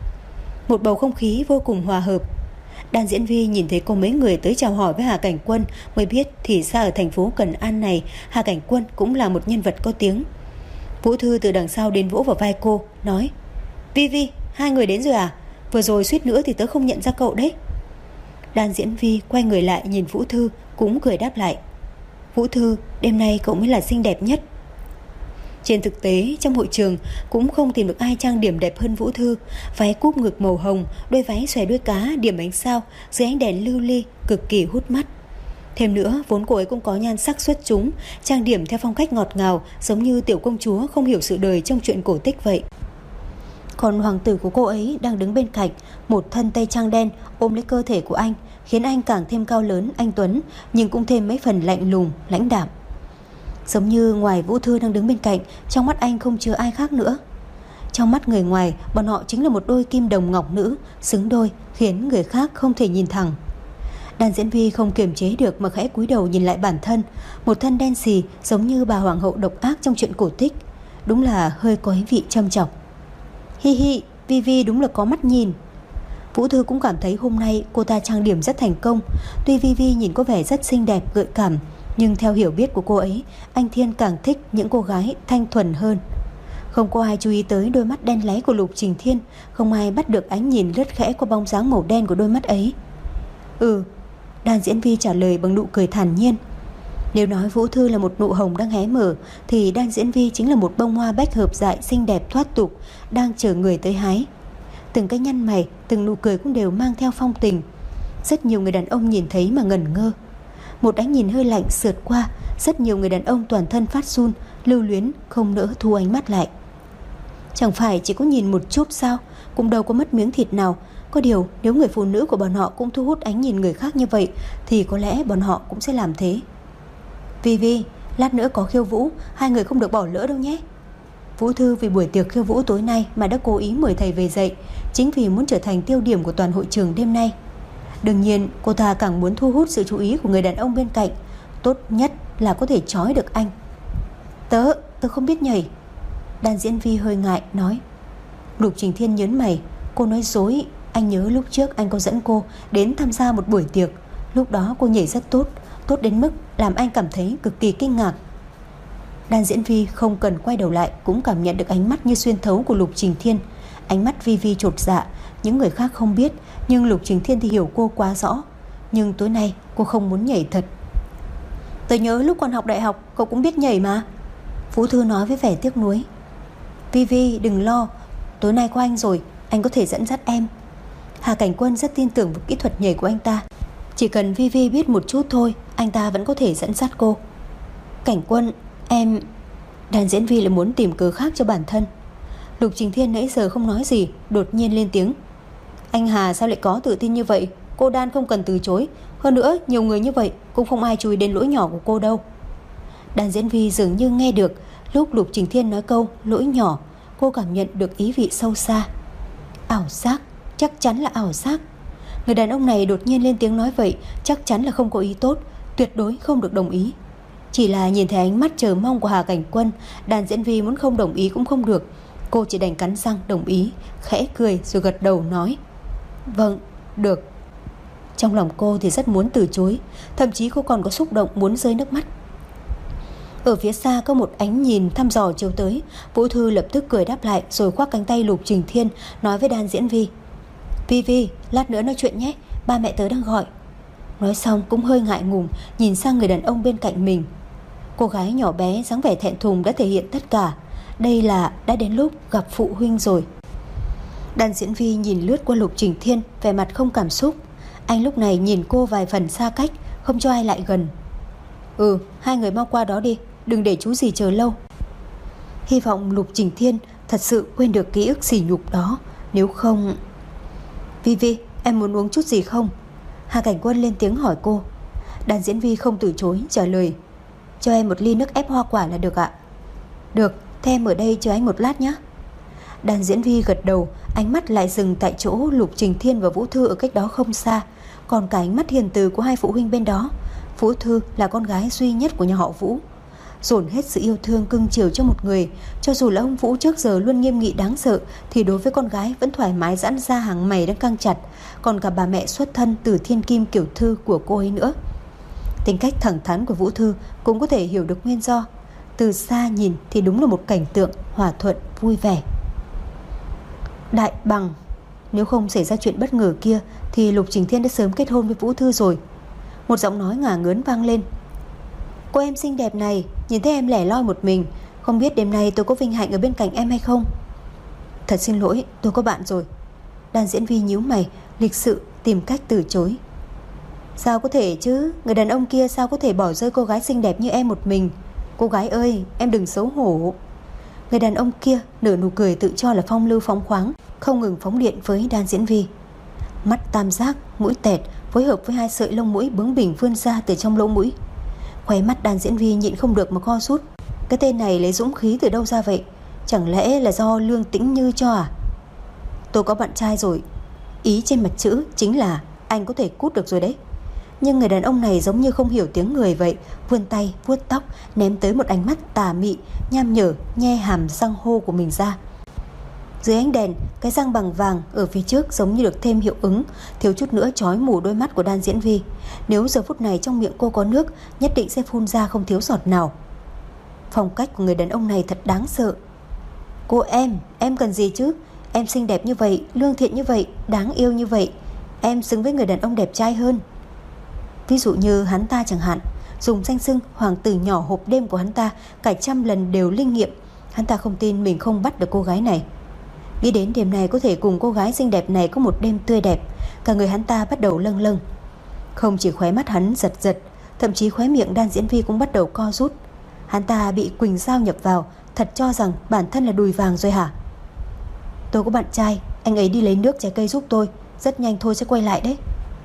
một bầu không khí vô cùng hòa hợp. Đan Diễn Vi nhìn thấy có mấy người tới chào hỏi với Hà Cảnh Quân, mới biết thì ra ở thành phố Cần An này, Hà Cảnh Quân cũng là một nhân vật có tiếng. Vũ Thư từ đằng sau đến vỗ vào vai cô, nói: Vi Vi, hai người đến rồi à? Vừa rồi suýt nữa thì tớ không nhận ra cậu đấy. Đan Diễn Vi quay người lại nhìn Vũ Thư, cũng cười đáp lại: Vũ Thư, đêm nay cậu mới là xinh đẹp nhất. Trên thực tế, trong hội trường cũng không tìm được ai trang điểm đẹp hơn Vũ Thư. Váy cúp ngực màu hồng, đôi váy xòe đuôi cá điểm ánh sao dưới ánh đèn lưu ly cực kỳ hút mắt. Thêm nữa, vốn cô ấy cũng có nhan sắc xuất chúng, trang điểm theo phong cách ngọt ngào, giống như tiểu công chúa không hiểu sự đời trong truyện cổ tích vậy. Còn hoàng tử của cô ấy đang đứng bên cạnh, một thân tây trang đen ôm lấy cơ thể của anh, khiến anh càng thêm cao lớn anh tuấn, nhưng cũng thêm mấy phần lạnh lùng, lãnh đạm. Giống như ngoài Vũ Thư đang đứng bên cạnh, trong mắt anh không chứa ai khác nữa. Trong mắt người ngoài, bọn họ chính là một đôi kim đồng ngọc nữ, xứng đôi, khiến người khác không thể nhìn thẳng. Đàn diễn viên không kiềm chế được mà khẽ cúi đầu nhìn lại bản thân, một thân đen xì giống như bà hoàng hậu độc ác trong truyện cổ tích. Đúng là hơi có ý vị châm chọc. Hi hi, Vi Vi đúng là có mắt nhìn. Vũ Thư cũng cảm thấy hôm nay cô ta trang điểm rất thành công. Tuy Vi Vi nhìn có vẻ rất xinh đẹp, gợi cảm, nhưng theo hiểu biết của cô ấy, anh Thiên càng thích những cô gái thanh thuần hơn. Không có ai chú ý tới đôi mắt đen láy của Lục Trình Thiên, không ai bắt được ánh nhìn lướt khẽ qua bóng dáng màu đen của đôi mắt ấy. Ừ, Đàn diễn viên trả lời bằng nụ cười thản nhiên. Nếu nói Vũ Thư là một nụ hồng đang hé mở, thì Đan Diễn Vi chính là một bông hoa bách hợp dại xinh đẹp thoát tục, đang chờ người tới hái. Từng cái nhăn mày, từng nụ cười cũng đều mang theo phong tình. Rất nhiều người đàn ông nhìn thấy mà ngẩn ngơ. Một ánh nhìn hơi lạnh sượt qua, rất nhiều người đàn ông toàn thân phát run, lưu luyến không nỡ thu ánh mắt lại. Chẳng phải chỉ có nhìn một chút sao, cũng đâu có mất miếng thịt nào. Có điều nếu người phụ nữ của bọn họ cũng thu hút ánh nhìn người khác như vậy, thì có lẽ bọn họ cũng sẽ làm thế. Vi Vi, lát nữa có khiêu vũ, hai người không được bỏ lỡ đâu nhé. Vũ Thư vì buổi tiệc khiêu vũ tối nay mà đã cố ý mời thầy về dạy, chính vì muốn trở thành tiêu điểm của toàn hội trường đêm nay. Đương nhiên cô ta càng muốn thu hút sự chú ý của người đàn ông bên cạnh, tốt nhất là có thể trói được anh. Tớ, tớ không biết nhảy. Đàn diễn Vi hơi ngại nói. Lục Trình Thiên nhớn mày. Cô nói dối. Anh nhớ lúc trước anh có dẫn cô đến tham gia một buổi tiệc, lúc đó cô nhảy rất tốt, tốt đến mức làm anh cảm thấy cực kỳ kinh ngạc. Đàn diễn Vi không cần quay đầu lại cũng cảm nhận được ánh mắt như xuyên thấu của Lục Trình Thiên. Ánh mắt Vi Vi chột dạ. Những người khác không biết, nhưng Lục Trình Thiên thì hiểu cô quá rõ. Nhưng tối nay cô không muốn nhảy thật. Tớ nhớ lúc còn học đại học cậu cũng biết nhảy mà. Vũ Thư nói với vẻ tiếc nuối. Vi Vi đừng lo, tối nay có anh rồi, anh có thể dẫn dắt em. Hà Cảnh Quân rất tin tưởng vào kỹ thuật nhảy của anh ta. Chỉ cần Vi Vi biết một chút thôi, anh ta vẫn có thể dẫn dắt cô. Cảnh Quân, em... Đàn diễn Vi lại muốn tìm cớ khác cho bản thân. Lục Trình Thiên nãy giờ không nói gì, đột nhiên lên tiếng. Anh Hà sao lại có tự tin như vậy? Cô Đan không cần từ chối. Hơn nữa, nhiều người như vậy cũng không ai chú ý đến lỗi nhỏ của cô đâu. Đàn diễn Vi dường như nghe được lúc Lục Trình Thiên nói câu lỗi nhỏ. Cô cảm nhận được ý vị sâu xa. Ảo giác, chắc chắn là ảo giác. Người đàn ông này đột nhiên lên tiếng nói vậy, chắc chắn là không có ý tốt, tuyệt đối không được đồng ý. Chỉ là nhìn thấy ánh mắt chờ mong của Hà Cảnh Quân, đàn diễn Vi muốn không đồng ý cũng không được. Cô chỉ đành cắn răng đồng ý, khẽ cười rồi gật đầu nói. Vâng, được. Trong lòng cô thì rất muốn từ chối, thậm chí cô còn có xúc động muốn rơi nước mắt. Ở phía xa có một ánh nhìn thăm dò chiếu tới. Vũ Thư lập tức cười đáp lại, rồi khoác cánh tay Lục Trình Thiên, nói với đàn diễn Vi. Vi Vi, lát nữa nói chuyện nhé, ba mẹ tớ đang gọi. Nói xong cũng hơi ngại ngùng nhìn sang người đàn ông bên cạnh mình. Cô gái nhỏ bé dáng vẻ thẹn thùng đã thể hiện tất cả. Đây là đã đến lúc gặp phụ huynh rồi. Đàn diễn Vi nhìn lướt qua Lục Trình Thiên, vẻ mặt không cảm xúc. Anh lúc này nhìn cô vài phần xa cách, không cho ai lại gần. Ừ, hai người mau qua đó đi, đừng để chú gì chờ lâu. Hy vọng Lục Trình Thiên thật sự quên được ký ức sỉ nhục đó. Nếu không... Vi Vi, em muốn uống chút gì không? Hà Cảnh Quân lên tiếng hỏi cô. Đàn diễn Vi không từ chối, trả lời. Cho em một ly nước ép hoa quả là được ạ. Được, thế em ở đây chờ anh một lát nhé. Đàn diễn Vi gật đầu, ánh mắt lại dừng tại chỗ Lục Trình Thiên và Vũ Thư ở cách đó không xa. Còn cả ánh mắt hiền từ của hai phụ huynh bên đó. Vũ Thư là con gái duy nhất của nhà họ Vũ, dồn hết sự yêu thương cưng chiều cho một người. Cho dù là ông Vũ trước giờ luôn nghiêm nghị đáng sợ, thì đối với con gái vẫn thoải mái giãn ra hàng mày đang căng chặt. Còn cả bà mẹ xuất thân từ thiên kim kiểu Thư của cô ấy nữa. Tính cách thẳng thắn của Vũ Thư cũng có thể hiểu được nguyên do. Từ xa nhìn thì đúng là một cảnh tượng hòa thuận vui vẻ. Đại bằng, nếu không xảy ra chuyện bất ngờ kia thì Lục Trình Thiên đã sớm kết hôn với Vũ Thư rồi. Một giọng nói ngả ngớn vang lên. Cô em xinh đẹp này, nhìn thấy em lẻ loi một mình, không biết đêm nay tôi có vinh hạnh ở bên cạnh em hay không? Thật xin lỗi, tôi có bạn rồi. Đàn diễn Vi nhíu mày, lịch sự tìm cách từ chối. Sao có thể chứ, người đàn ông kia sao có thể bỏ rơi cô gái xinh đẹp như em một mình? Cô gái ơi, em đừng xấu hổ. Người đàn ông kia nở nụ cười tự cho là phong lưu phóng khoáng, không ngừng phóng điện với đàn diễn Vi. Mắt tam giác, mũi tẹt phối hợp với hai sợi lông mũi bướng bỉnh vươn ra từ trong lỗ mũi. Khóe mắt đàn diễn Vi nhịn không được mà co rút. Cái tên này lấy dũng khí từ đâu ra vậy? Chẳng lẽ là do Lương Tĩnh Như cho à? Tôi có bạn trai rồi. Ý trên mặt chữ chính là anh có thể cút được rồi đấy. Nhưng người đàn ông này giống như không hiểu tiếng người vậy, vươn tay vuốt tóc, ném tới một ánh mắt tà mị, nham nhở, nhe hàm răng hô của mình ra. Dưới ánh đèn, cái răng bằng vàng ở phía trước giống như được thêm hiệu ứng, thiếu chút nữa chói mù đôi mắt của Đan Diễn Vi. Nếu giờ phút này trong miệng cô có nước, nhất định sẽ phun ra không thiếu giọt nào. Phong cách của người đàn ông này thật đáng sợ. Cô em, em cần gì chứ? Em xinh đẹp như vậy, lương thiện như vậy, đáng yêu như vậy, em xứng với người đàn ông đẹp trai hơn. Ví dụ như hắn ta chẳng hạn, dùng danh xưng hoàng tử nhỏ hộp đêm của hắn ta cả trăm lần đều linh nghiệm. Hắn ta không tin mình không bắt được cô gái này. Nghĩ đến đêm này có thể cùng cô gái xinh đẹp này có một đêm tươi đẹp, cả người hắn ta bắt đầu lâng lâng. Không chỉ khóe mắt hắn giật giật, thậm chí khóe miệng Đan Diễn Vi cũng bắt đầu co rút. Hắn ta bị Quỳnh Giao nhập vào, thật cho rằng bản thân là đùi vàng rồi hả? Tôi có bạn trai, anh ấy đi lấy nước trái cây giúp tôi, rất nhanh thôi sẽ quay lại đấy.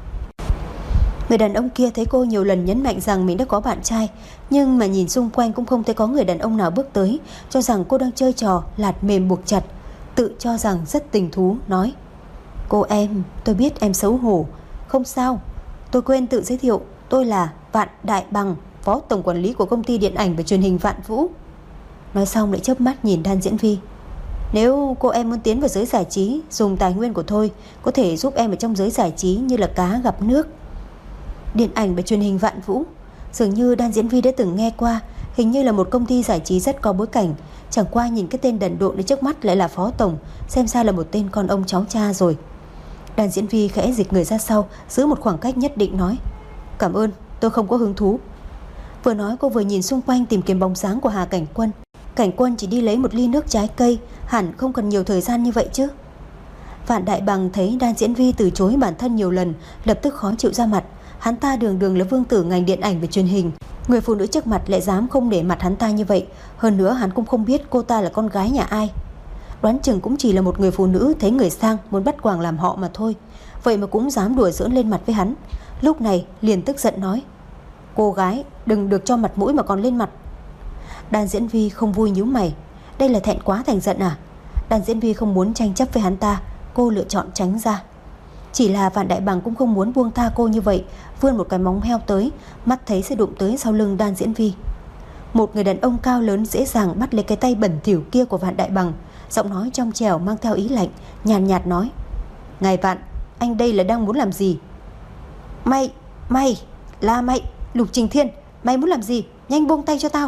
Người đàn ông kia thấy cô nhiều lần nhấn mạnh rằng mình đã có bạn trai, nhưng mà nhìn xung quanh cũng không thấy có người đàn ông nào bước tới, cho rằng cô đang chơi trò lạt mềm buộc chặt, tự cho rằng rất tình thú, nói: Cô em, tôi biết em xấu hổ. Không sao, tôi quên tự giới thiệu, tôi là Vạn Đại Bằng, phó tổng quản lý của công ty điện ảnh và truyền hình Vạn Vũ. Nói xong lại chớp mắt nhìn Đan Diễn Vi. Nếu cô em muốn tiến vào giới giải trí, dùng tài nguyên của tôi có thể giúp em ở trong giới giải trí như là cá gặp nước. Điện ảnh và truyền hình Vạn Vũ, dường như Đan Diễn Vi đã từng nghe qua, hình như là một công ty giải trí rất có bối cảnh. Chẳng qua nhìn cái tên đần độn ở trước mắt lại là phó tổng, xem ra là một tên con ông cháu cha rồi. Đan Diễn Vi khẽ dịch người ra sau, giữ một khoảng cách nhất định, nói: Cảm ơn, tôi không có hứng thú. Vừa nói cô vừa nhìn xung quanh tìm kiếm bóng dáng của Hà Cảnh Quân. Cảnh Quân chỉ đi lấy một ly nước trái cây, hẳn không cần nhiều thời gian như vậy chứ. Vạn Đại Bằng thấy Đan Diễn Vi từ chối bản thân nhiều lần, lập tức khó chịu ra mặt. Hắn ta đường đường là vương tử ngành điện ảnh và truyền hình, người phụ nữ trước mặt lại dám không để mặt hắn ta như vậy. Hơn nữa hắn cũng không biết cô ta là con gái nhà ai. Đoán chừng cũng chỉ là một người phụ nữ thấy người sang muốn bắt quàng làm họ mà thôi. Vậy mà cũng dám đùa giỡn lên mặt với hắn. Lúc này liền tức giận nói: Cô gái đừng được cho mặt mũi mà còn lên mặt. Đan Diễn Vi không vui nhíu mày. Đây là thẹn quá thành giận à? Đan Diễn Vi không muốn tranh chấp với hắn ta, cô lựa chọn tránh ra. Chỉ là Vạn Đại Bằng cũng không muốn buông tha cô như vậy, vươn một cái móng heo tới, mắt thấy sẽ đụng tới sau lưng Đan Diễn Vi. Một người đàn ông cao lớn dễ dàng bắt lấy cái tay bẩn thỉu kia của Vạn Đại Bằng, giọng nói trong trẻo mang theo ý lạnh, nhàn nhạt, nhạt nói: Ngài Vạn, anh đây là đang muốn làm gì? Mày, mày, là mày, Lục Trình Thiên, mày muốn làm gì? Nhanh buông tay cho tao.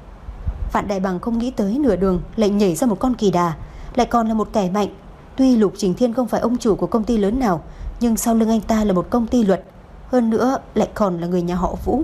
Vạn Đại Bằng không nghĩ tới nửa đường lại nhảy ra một con kỳ đà, lại còn là một kẻ mạnh. Tuy Lục Trình Thiên không phải ông chủ của công ty lớn nào, nhưng sau lưng anh ta là một công ty luật, hơn nữa lại còn là người nhà họ Vũ.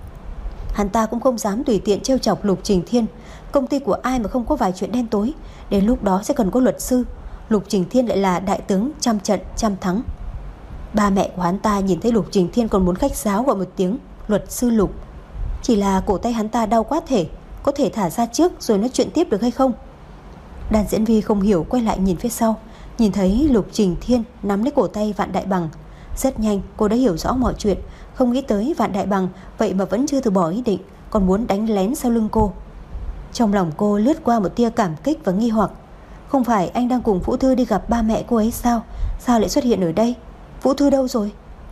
Hắn ta cũng không dám tùy tiện trêu chọc Lục Trình Thiên. Công ty của ai mà không có vài chuyện đen tối, đến lúc đó sẽ cần có luật sư. Lục Trình Thiên lại là đại tướng trăm trận trăm thắng. Ba mẹ của hắn ta nhìn thấy Lục Trình Thiên còn muốn khách sáo gọi một tiếng luật sư Lục. Chỉ là cổ tay hắn ta đau quá thể, có thể thả ra trước rồi nói chuyện tiếp được hay không? Đan Diễn Vi không hiểu, quay lại nhìn phía sau, nhìn thấy Lục Trình Thiên nắm lấy cổ tay Vạn Đại Bằng. Rất nhanh cô đã hiểu rõ mọi chuyện, không nghĩ tới Vạn Đại Bằng vậy mà vẫn chưa từ bỏ ý định, còn muốn đánh lén sau lưng cô. Trong lòng cô lướt qua một tia cảm kích và nghi hoặc. Không phải anh đang cùng Vũ Thư đi gặp ba mẹ cô ấy sao? Sao lại xuất hiện ở đây? Vũ Thư đâu rồi?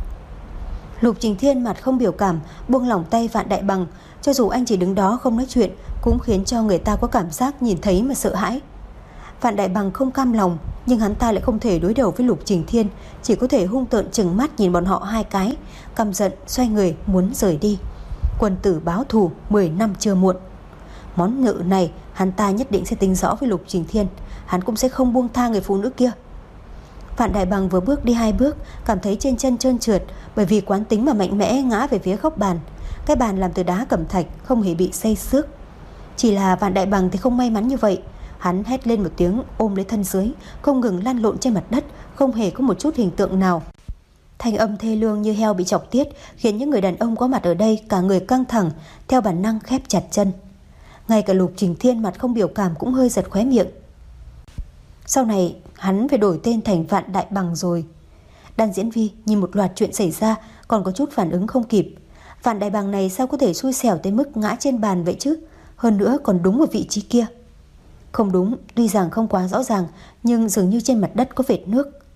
Lục Trình Thiên mặt không biểu cảm, buông lỏng tay Vạn Đại Bằng. Cho dù anh chỉ đứng đó không nói chuyện, cũng khiến cho người ta có cảm giác nhìn thấy mà sợ hãi. Vạn Đại Bằng không cam lòng, nhưng hắn ta lại không thể đối đầu với Lục Trình Thiên, chỉ có thể hung tợn trừng mắt nhìn bọn họ hai cái, căm giận xoay người muốn rời đi. Quân tử báo thù mười năm chưa muộn. Món nợ này hắn ta nhất định sẽ tính rõ với Lục Trình Thiên, hắn cũng sẽ không buông tha người phụ nữ kia. Vạn Đại Bằng vừa bước đi hai bước, cảm thấy trên chân trơn trượt, bởi vì quán tính mà mạnh mẽ ngã về phía góc bàn. Cái bàn làm từ đá cẩm thạch, không hề bị xây xước. Chỉ là Vạn Đại Bằng thì không may mắn như vậy. Hắn hét lên một tiếng, ôm lấy thân dưới, không ngừng lăn lộn trên mặt đất, không hề có một chút hình tượng nào. Thanh âm thê lương như heo bị chọc tiết, khiến những người đàn ông có mặt ở đây cả người căng thẳng, theo bản năng khép chặt chân. Ngay cả Lục Trình Thiên mặt không biểu cảm cũng hơi giật khóe miệng. Sau này hắn phải đổi tên thành Vạn Đại Bằng rồi. Đan Diễn Vi nhìn một loạt chuyện xảy ra, còn có chút phản ứng không kịp. Vạn Đại Bằng này sao có thể xui xẻo tới mức ngã trên bàn vậy chứ? Hơn nữa còn đúng ở vị trí kia. Không đúng, tuy rằng không quá rõ ràng, nhưng dường như trên mặt đất có vệt nước.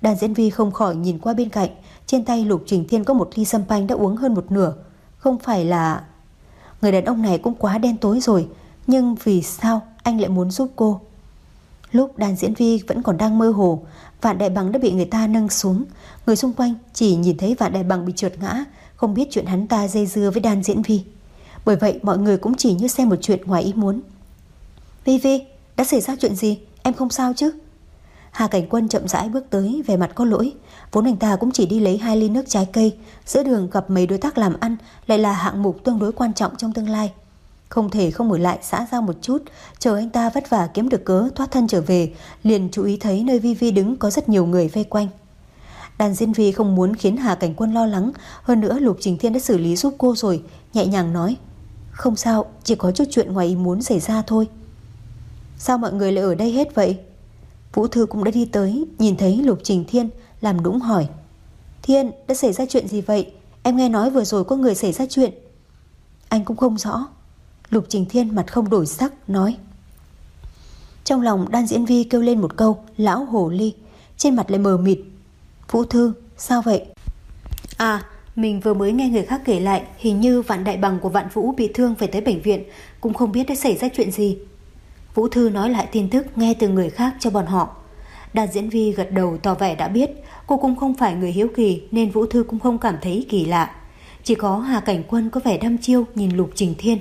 Đàn diễn Vi không khỏi nhìn qua bên cạnh. Trên tay Lục Trình Thiên có một ly sâm panh đã uống hơn một nửa. Không phải là... Người đàn ông này cũng quá đen tối rồi. Nhưng vì sao anh lại muốn giúp cô? Lúc Đàn Diễn Vi vẫn còn đang mơ hồ, Vạn Đại Bằng đã bị người ta nâng xuống. Người xung quanh chỉ nhìn thấy Vạn Đại Bằng bị trượt ngã, không biết chuyện hắn ta dây dưa với Đàn Diễn Vi. Bởi vậy mọi người cũng chỉ như xem một chuyện ngoài ý muốn. Vi Vi, đã xảy ra chuyện gì? Em không sao chứ? Hà Cảnh Quân chậm rãi bước tới, vẻ mặt có lỗi. Vốn anh ta cũng chỉ đi lấy hai ly nước trái cây. Giữa đường gặp mấy đối tác làm ăn, lại là hạng mục tương đối quan trọng trong tương lai. Không thể không ở lại xã giao một chút, chờ anh ta vất vả kiếm được cớ thoát thân trở về. Liền chú ý thấy nơi Vi Vi đứng có rất nhiều người vây quanh. Đàn Diễn Vi không muốn khiến Hà Cảnh Quân lo lắng. Hơn nữa Lục Trình Thiên đã xử lý giúp cô rồi, nhẹ nhàng nói: Không sao, chỉ có chút chuyện ngoài ý muốn xảy ra thôi. Sao mọi người lại ở đây hết vậy? Vũ Thư cũng đã đi tới, nhìn thấy Lục Trình Thiên, làm nũng hỏi: Thiên, đã xảy ra chuyện gì vậy? Em nghe nói vừa rồi có người xảy ra chuyện. Anh cũng không rõ. Lục Trình Thiên mặt không đổi sắc nói. Trong lòng Đan Diễn Vi kêu lên một câu lão hồ ly, trên mặt lại mờ mịt. Vũ Thư, sao vậy? À, mình vừa mới nghe người khác kể lại, hình như Vạn Đại Bằng của Vạn Vũ bị thương phải tới bệnh viện, cũng không biết đã xảy ra chuyện gì. Vũ Thư nói lại tin tức nghe từ người khác cho bọn họ. Đan Diễn Vi gật đầu tỏ vẻ đã biết. Cô cũng không phải người hiếu kỳ nên Vũ Thư cũng không cảm thấy kỳ lạ. Chỉ có Hà Cảnh Quân có vẻ đăm chiêu nhìn Lục Trình Thiên.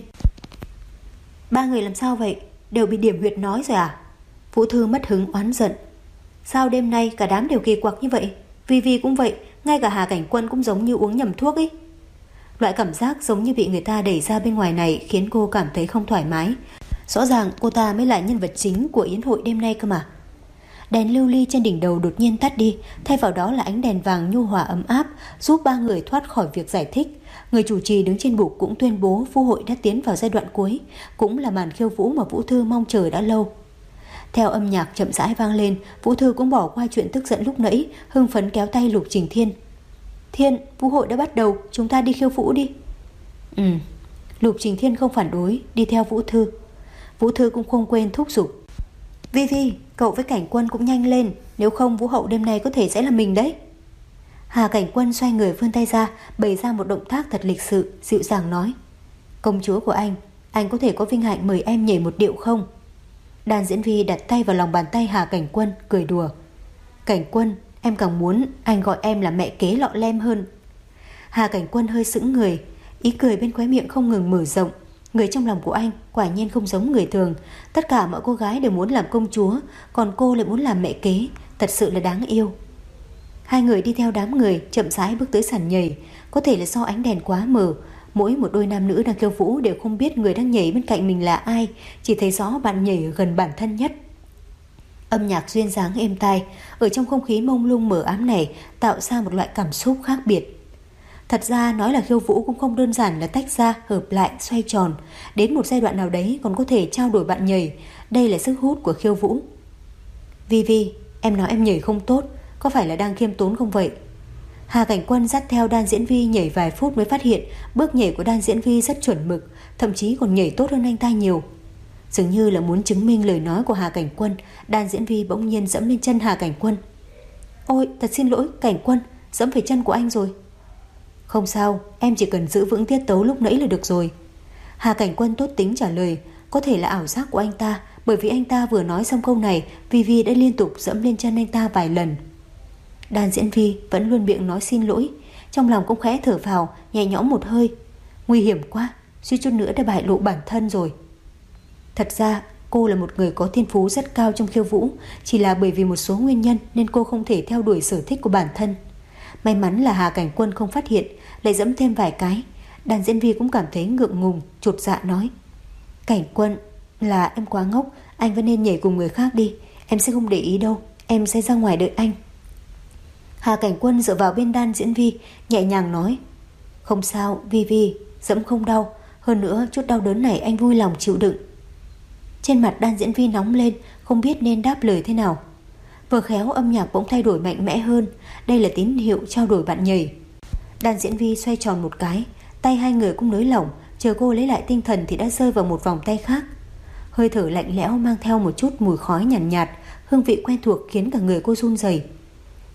Ba người làm sao vậy? Đều bị điểm huyệt nói rồi à? Vũ Thư mất hứng oán giận. Sao đêm nay cả đám đều kỳ quặc như vậy? Vi Vi cũng vậy, ngay cả Hà Cảnh Quân cũng giống như uống nhầm thuốc ấy. Loại cảm giác giống như bị người ta đẩy ra bên ngoài này khiến cô cảm thấy không thoải mái. Rõ ràng cô ta mới là nhân vật chính của yến hội đêm nay cơ mà. Đèn lưu ly trên đỉnh đầu đột nhiên tắt đi, thay vào đó là ánh đèn vàng nhu hòa ấm áp, giúp ba người thoát khỏi việc giải thích. Người chủ trì đứng trên bục cũng tuyên bố vũ hội đã tiến vào giai đoạn cuối, cũng là màn khiêu vũ mà Vũ Thư mong chờ đã lâu. Theo âm nhạc chậm rãi vang lên, Vũ Thư cũng bỏ qua chuyện tức giận lúc nãy, hưng phấn kéo tay Lục Trình Thiên. Thiên, vũ hội đã bắt đầu, chúng ta đi khiêu vũ đi. Ừ. Lục Trình Thiên không phản đối, đi theo Vũ Thư. Vũ Thư cũng không quên thúc giục. Vi Vi, cậu với Cảnh Quân cũng nhanh lên, nếu không vũ hậu đêm nay có thể sẽ là mình đấy. Hà Cảnh Quân xoay người vươn tay ra, bày ra một động tác thật lịch sự, dịu dàng nói: Công chúa của anh, anh có thể có vinh hạnh mời em nhảy một điệu không? Đàn Diễn Vi đặt tay vào lòng bàn tay Hà Cảnh Quân, cười đùa. Cảnh Quân, em càng muốn anh gọi em là mẹ kế lọ lem hơn. Hà Cảnh Quân hơi sững người, ý cười bên khóe miệng không ngừng mở rộng. Người trong lòng của anh quả nhiên không giống người thường. Tất cả mọi cô gái đều muốn làm công chúa, còn cô lại muốn làm mẹ kế, thật sự là đáng yêu. Hai người đi theo đám người chậm rãi bước tới sàn nhảy. Có thể là do ánh đèn quá mờ, mỗi một đôi nam nữ đang khiêu vũ đều không biết người đang nhảy bên cạnh mình là ai, chỉ thấy rõ bạn nhảy ở gần bản thân nhất. Âm nhạc duyên dáng êm tai, ở trong không khí mông lung mờ ám này tạo ra một loại cảm xúc khác biệt. Thật ra nói là khiêu vũ cũng không đơn giản là tách ra, hợp lại, xoay tròn. Đến một giai đoạn nào đấy còn có thể trao đổi bạn nhảy. Đây là sức hút của khiêu vũ. Vi Vi, em nói em nhảy không tốt, có phải là đang khiêm tốn không vậy? Hà Cảnh Quân dắt theo Đan Diễn Vi nhảy vài phút mới phát hiện bước nhảy của Đan Diễn Vi rất chuẩn mực, thậm chí còn nhảy tốt hơn anh ta nhiều. Dường như là muốn chứng minh lời nói của Hà Cảnh Quân, Đan Diễn Vi bỗng nhiên dẫm lên chân Hà Cảnh Quân. Ôi, thật xin lỗi, Cảnh Quân, dẫm phải chân của anh rồi. Không sao, em chỉ cần giữ vững tiết tấu lúc nãy là được rồi. Hà Cảnh Quân tốt tính trả lời. Có thể là ảo giác của anh ta, bởi vì anh ta vừa nói xong câu này, Vi Vi đã liên tục dẫm lên chân anh ta vài lần. Đan Diễn Vi vẫn luôn miệng nói xin lỗi, trong lòng cũng khẽ thở phào, nhẹ nhõm một hơi. Nguy hiểm quá, suýt chút nữa đã bại lộ bản thân rồi. Thật ra cô là một người có thiên phú rất cao trong khiêu vũ, chỉ là bởi vì một số nguyên nhân nên cô không thể theo đuổi sở thích của bản thân. May mắn là Hà Cảnh Quân không phát hiện, lại dẫm thêm vài cái. Đàn Diễn Vi cũng cảm thấy ngượng ngùng, chột dạ nói: Cảnh Quân, là em quá ngốc, anh vẫn nên nhảy cùng người khác đi, em sẽ không để ý đâu, em sẽ ra ngoài đợi anh. Hà Cảnh Quân dựa vào bên Đan Diễn Vi, nhẹ nhàng nói: Không sao, Vi Vi, dẫm không đau, hơn nữa chút đau đớn này anh vui lòng chịu đựng. Trên mặt Đan Diễn Vi nóng lên, không biết nên đáp lời thế nào. Vừa khéo âm nhạc bỗng thay đổi mạnh mẽ hơn, đây là tín hiệu trao đổi bạn nhảy. Đan Diễn Vi xoay tròn một cái, tay hai người cũng nới lỏng, chờ cô lấy lại tinh thần thì đã rơi vào một vòng tay khác. Hơi thở lạnh lẽo mang theo một chút mùi khói nhàn nhạt, nhạt, hương vị quen thuộc khiến cả người cô run rẩy.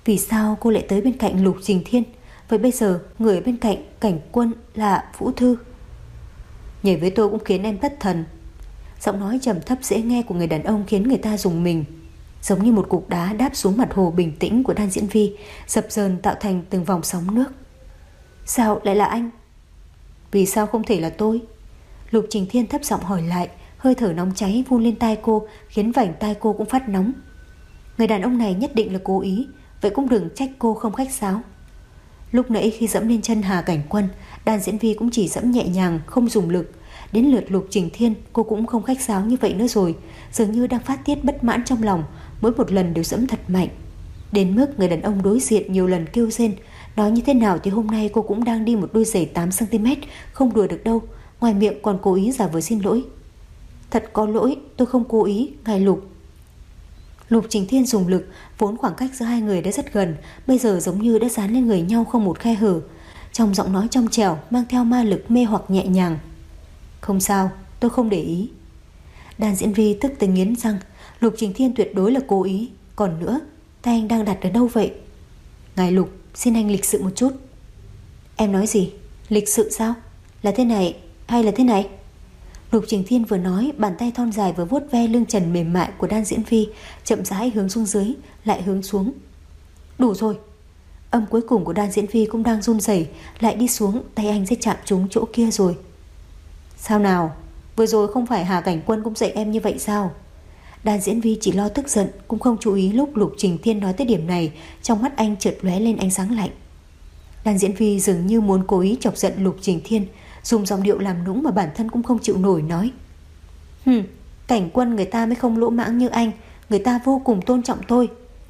Vì sao cô lại tới bên cạnh Lục Trình Thiên? Vậy bây giờ người ở bên cạnh Cảnh Quân là Vũ Thư. Nhảy với tôi cũng khiến em thất thần. Giọng nói trầm thấp dễ nghe của người đàn ông khiến người ta rùng mình, giống như một cục đá đáp xuống mặt hồ bình tĩnh của Đan Diễn Vi, dập dờn tạo thành từng vòng sóng nước. Sao lại là anh? Vì sao không thể là tôi? Lục Trình Thiên thấp giọng hỏi lại, hơi thở nóng cháy vun lên tai cô, khiến vành tai cô cũng phát nóng. Người đàn ông này nhất định là cố ý, vậy cũng đừng trách cô không khách sáo. Lúc nãy khi dẫm lên chân Hà Cảnh Quân, Đan Diễn Vi cũng chỉ dẫm nhẹ nhàng, không dùng lực. Đến lượt Lục Trình Thiên, cô cũng không khách sáo như vậy nữa rồi, dường như đang phát tiết bất mãn trong lòng, mỗi một lần đều dẫm thật mạnh. Đến mức người đàn ông đối diện nhiều lần kêu rên. Nói như thế nào thì hôm nay cô cũng đang đi một đôi giày tám xăng ti mét, không đùa được đâu, ngoài miệng còn cố ý giả vờ xin lỗi. Thật có lỗi, tôi không cố ý, ngài Lục. Lục Trình Thiên dùng lực, vốn khoảng cách giữa hai người đã rất gần, bây giờ giống như đã dán lên người nhau không một khe hở. Trong giọng nói trong trẻo mang theo ma lực mê hoặc nhẹ nhàng. Không sao, tôi không để ý. Đan Diễn Vi tức tới nghiến răng, Lục Trình Thiên tuyệt đối là cố ý. Còn nữa, tay anh đang đặt ở đâu vậy? Ngài Lục, xin anh lịch sự một chút. Em nói gì? Lịch sự sao? Là thế này hay là thế này? Lục Trình Thiên vừa nói, bàn tay thon dài vừa vuốt ve lưng trần mềm mại của Đan Diễn Vi, chậm rãi hướng xuống dưới, lại hướng xuống. Đủ rồi. Âm cuối cùng của Đan Diễn Vi cũng đang run rẩy, lại đi xuống, tay anh sẽ chạm trúng chỗ kia rồi. Sao nào? Vừa rồi không phải Hà Cảnh Quân cũng dạy em như vậy sao? Đan Diễn Vi chỉ lo tức giận, cũng không chú ý lúc Lục Trình Thiên nói tới điểm này, trong mắt anh chợt lóe lên ánh sáng lạnh. Đan Diễn Vi dường như muốn cố ý chọc giận Lục Trình Thiên, dùng giọng điệu làm nũng mà bản thân cũng không chịu nổi nói. Hừm, Cảnh Quân người ta mới không lỗ mãng như anh, người ta vô cùng tôn trọng tôi.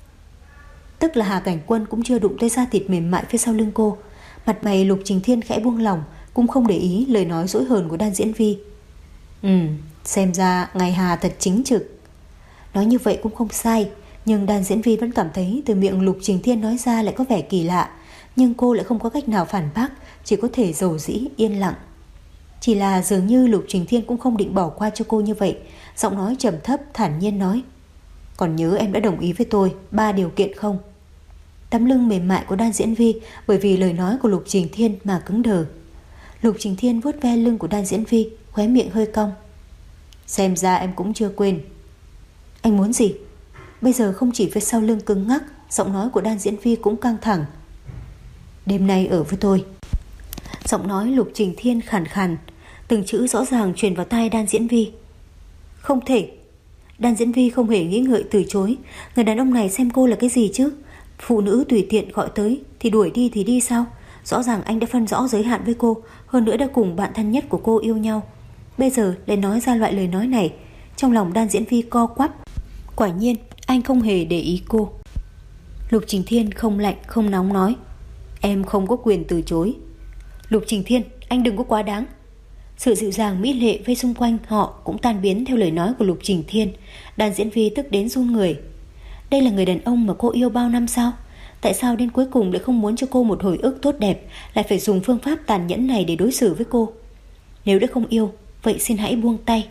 Tức là Hà Cảnh Quân cũng chưa đụng tới da thịt mềm mại phía sau lưng cô. Mặt mày Lục Trình Thiên khẽ buông lỏng, cũng không để ý lời nói dỗi hờn của Đan Diễn Vi. Ừ, xem ra ngài Hà thật chính trực. Nói như vậy cũng không sai, nhưng Đan Diễn Vi vẫn cảm thấy từ miệng Lục Trình Thiên nói ra lại có vẻ kỳ lạ. Nhưng cô lại không có cách nào phản bác, chỉ có thể dầu dĩ yên lặng. Chỉ là dường như Lục Trình Thiên cũng không định bỏ qua cho cô như vậy, giọng nói trầm thấp thản nhiên nói. Còn nhớ em đã đồng ý với tôi ba điều kiện không? Tấm lưng mềm mại của Đan Diễn Vi bởi vì lời nói của Lục Trình Thiên mà cứng đờ. Lục Trình Thiên vuốt ve lưng của Đan Diễn Vi, khóe miệng hơi cong. Xem ra em cũng chưa quên. Anh muốn gì? Bây giờ không chỉ phía sau lưng cứng ngắc, giọng nói của Đan Diễn Vi cũng căng thẳng. Đêm nay ở với tôi. Giọng nói Lục Trình Thiên khàn khàn, từng chữ rõ ràng truyền vào tai Đan Diễn Vi. Không thể. Đan Diễn Vi không hề nghĩ ngợi từ chối. Người đàn ông này xem cô là cái gì chứ? Phụ nữ tùy tiện gọi tới thì đuổi đi thì đi sao? Rõ ràng anh đã phân rõ giới hạn với cô, hơn nữa đã cùng bạn thân nhất của cô yêu nhau. Bây giờ lại nói ra loại lời nói này. Trong lòng Đan Diễn Vi co quắp. Quả nhiên anh không hề để ý cô. Lục Trình Thiên không lạnh không nóng nói. Em không có quyền từ chối. Lục Trình Thiên, anh đừng có quá đáng. Sự dịu dàng mỹ lệ vây xung quanh họ cũng tan biến theo lời nói của Lục Trình Thiên. Đan Diễn Vi tức đến run người. Đây là người đàn ông mà cô yêu bao năm sao? Tại sao đến cuối cùng lại không muốn cho cô một hồi ức tốt đẹp, lại phải dùng phương pháp tàn nhẫn này để đối xử với cô? Nếu đã không yêu, vậy xin hãy buông tay.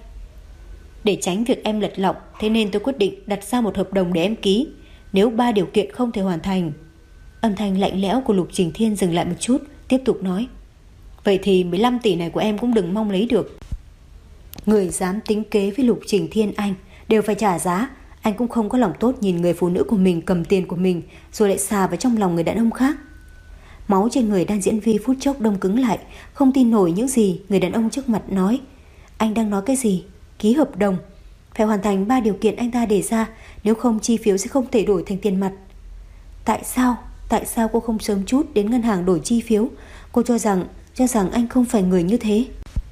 Để tránh việc em lật lọng, thế nên tôi quyết định đặt ra một hợp đồng để em ký. Nếu ba điều kiện không thể hoàn thành. Âm thanh lạnh lẽo của Lục Trình Thiên dừng lại một chút, tiếp tục nói. Vậy thì mười lăm tỷ này của em cũng đừng mong lấy được. Người dám tính kế với Lục Trình Thiên anh đều phải trả giá. Anh cũng không có lòng tốt nhìn người phụ nữ của mình cầm tiền của mình rồi lại xà vào trong lòng người đàn ông khác. Máu trên người Đan Diễn Vi phút chốc đông cứng lại, không tin nổi những gì người đàn ông trước mặt nói. Anh đang nói cái gì? Ký hợp đồng, phải hoàn thành ba điều kiện anh ta đề ra, nếu không chi phiếu sẽ không thể đổi thành tiền mặt. Tại sao? Tại sao cô không sớm chút đến ngân hàng đổi chi phiếu? Cô cho rằng Cho rằng anh không phải người như thế.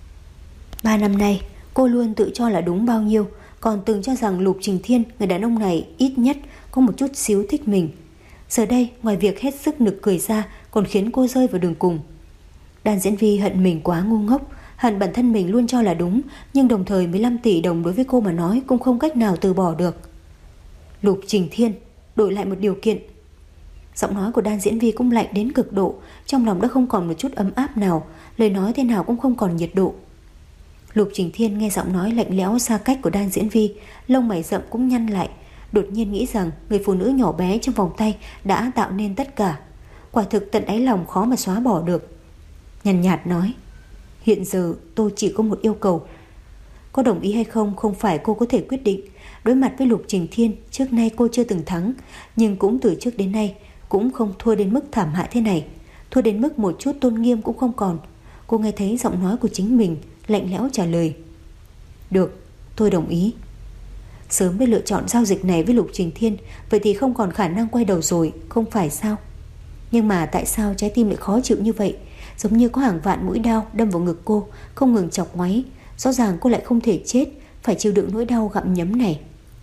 Ba năm nay cô luôn tự cho là đúng bao nhiêu, còn từng cho rằng Lục Trình Thiên, người đàn ông này ít nhất có một chút xíu thích mình. Giờ đây ngoài việc hết sức nực cười ra, còn khiến cô rơi vào đường cùng. Đan Diễn Vi hận mình quá ngu ngốc, hận bản thân mình luôn cho là đúng, nhưng đồng thời mười lăm tỷ đồng đối với cô mà nói cũng không cách nào từ bỏ được. Lục Trình Thiên, đổi lại một điều kiện. Giọng nói của Đan Diễn Vi cũng lạnh đến cực độ, trong lòng đã không còn một chút ấm áp nào, lời nói thế nào cũng không còn nhiệt độ. Lục Trình Thiên nghe giọng nói lạnh lẽo xa cách của Đan Diễn Vi, lông mày rậm cũng nhăn lại, đột nhiên nghĩ rằng người phụ nữ nhỏ bé trong vòng tay đã tạo nên tất cả. Quả thực tận đáy lòng khó mà xóa bỏ được. Nhàn nhạt nói, hiện giờ tôi chỉ có một yêu cầu. Có đồng ý hay không không phải cô có thể quyết định. Đối mặt với Lục Trình Thiên, trước nay cô chưa từng thắng, nhưng cũng từ trước đến nay cũng không thua đến mức thảm hại thế này. Thua đến mức một chút tôn nghiêm cũng không còn. Cô nghe thấy giọng nói của chính mình, lạnh lẽo trả lời, được, tôi đồng ý. Sớm đã lựa chọn giao dịch này với Lục Trình Thiên, vậy thì không còn khả năng quay đầu rồi, không phải sao? Nhưng mà tại sao trái tim lại khó chịu như vậy? Giống như có hàng vạn mũi đao đâm vào ngực cô, không ngừng chọc ngoáy. Rõ ràng cô lại không thể chết, phải chịu đựng nỗi đau gặm nhấm này.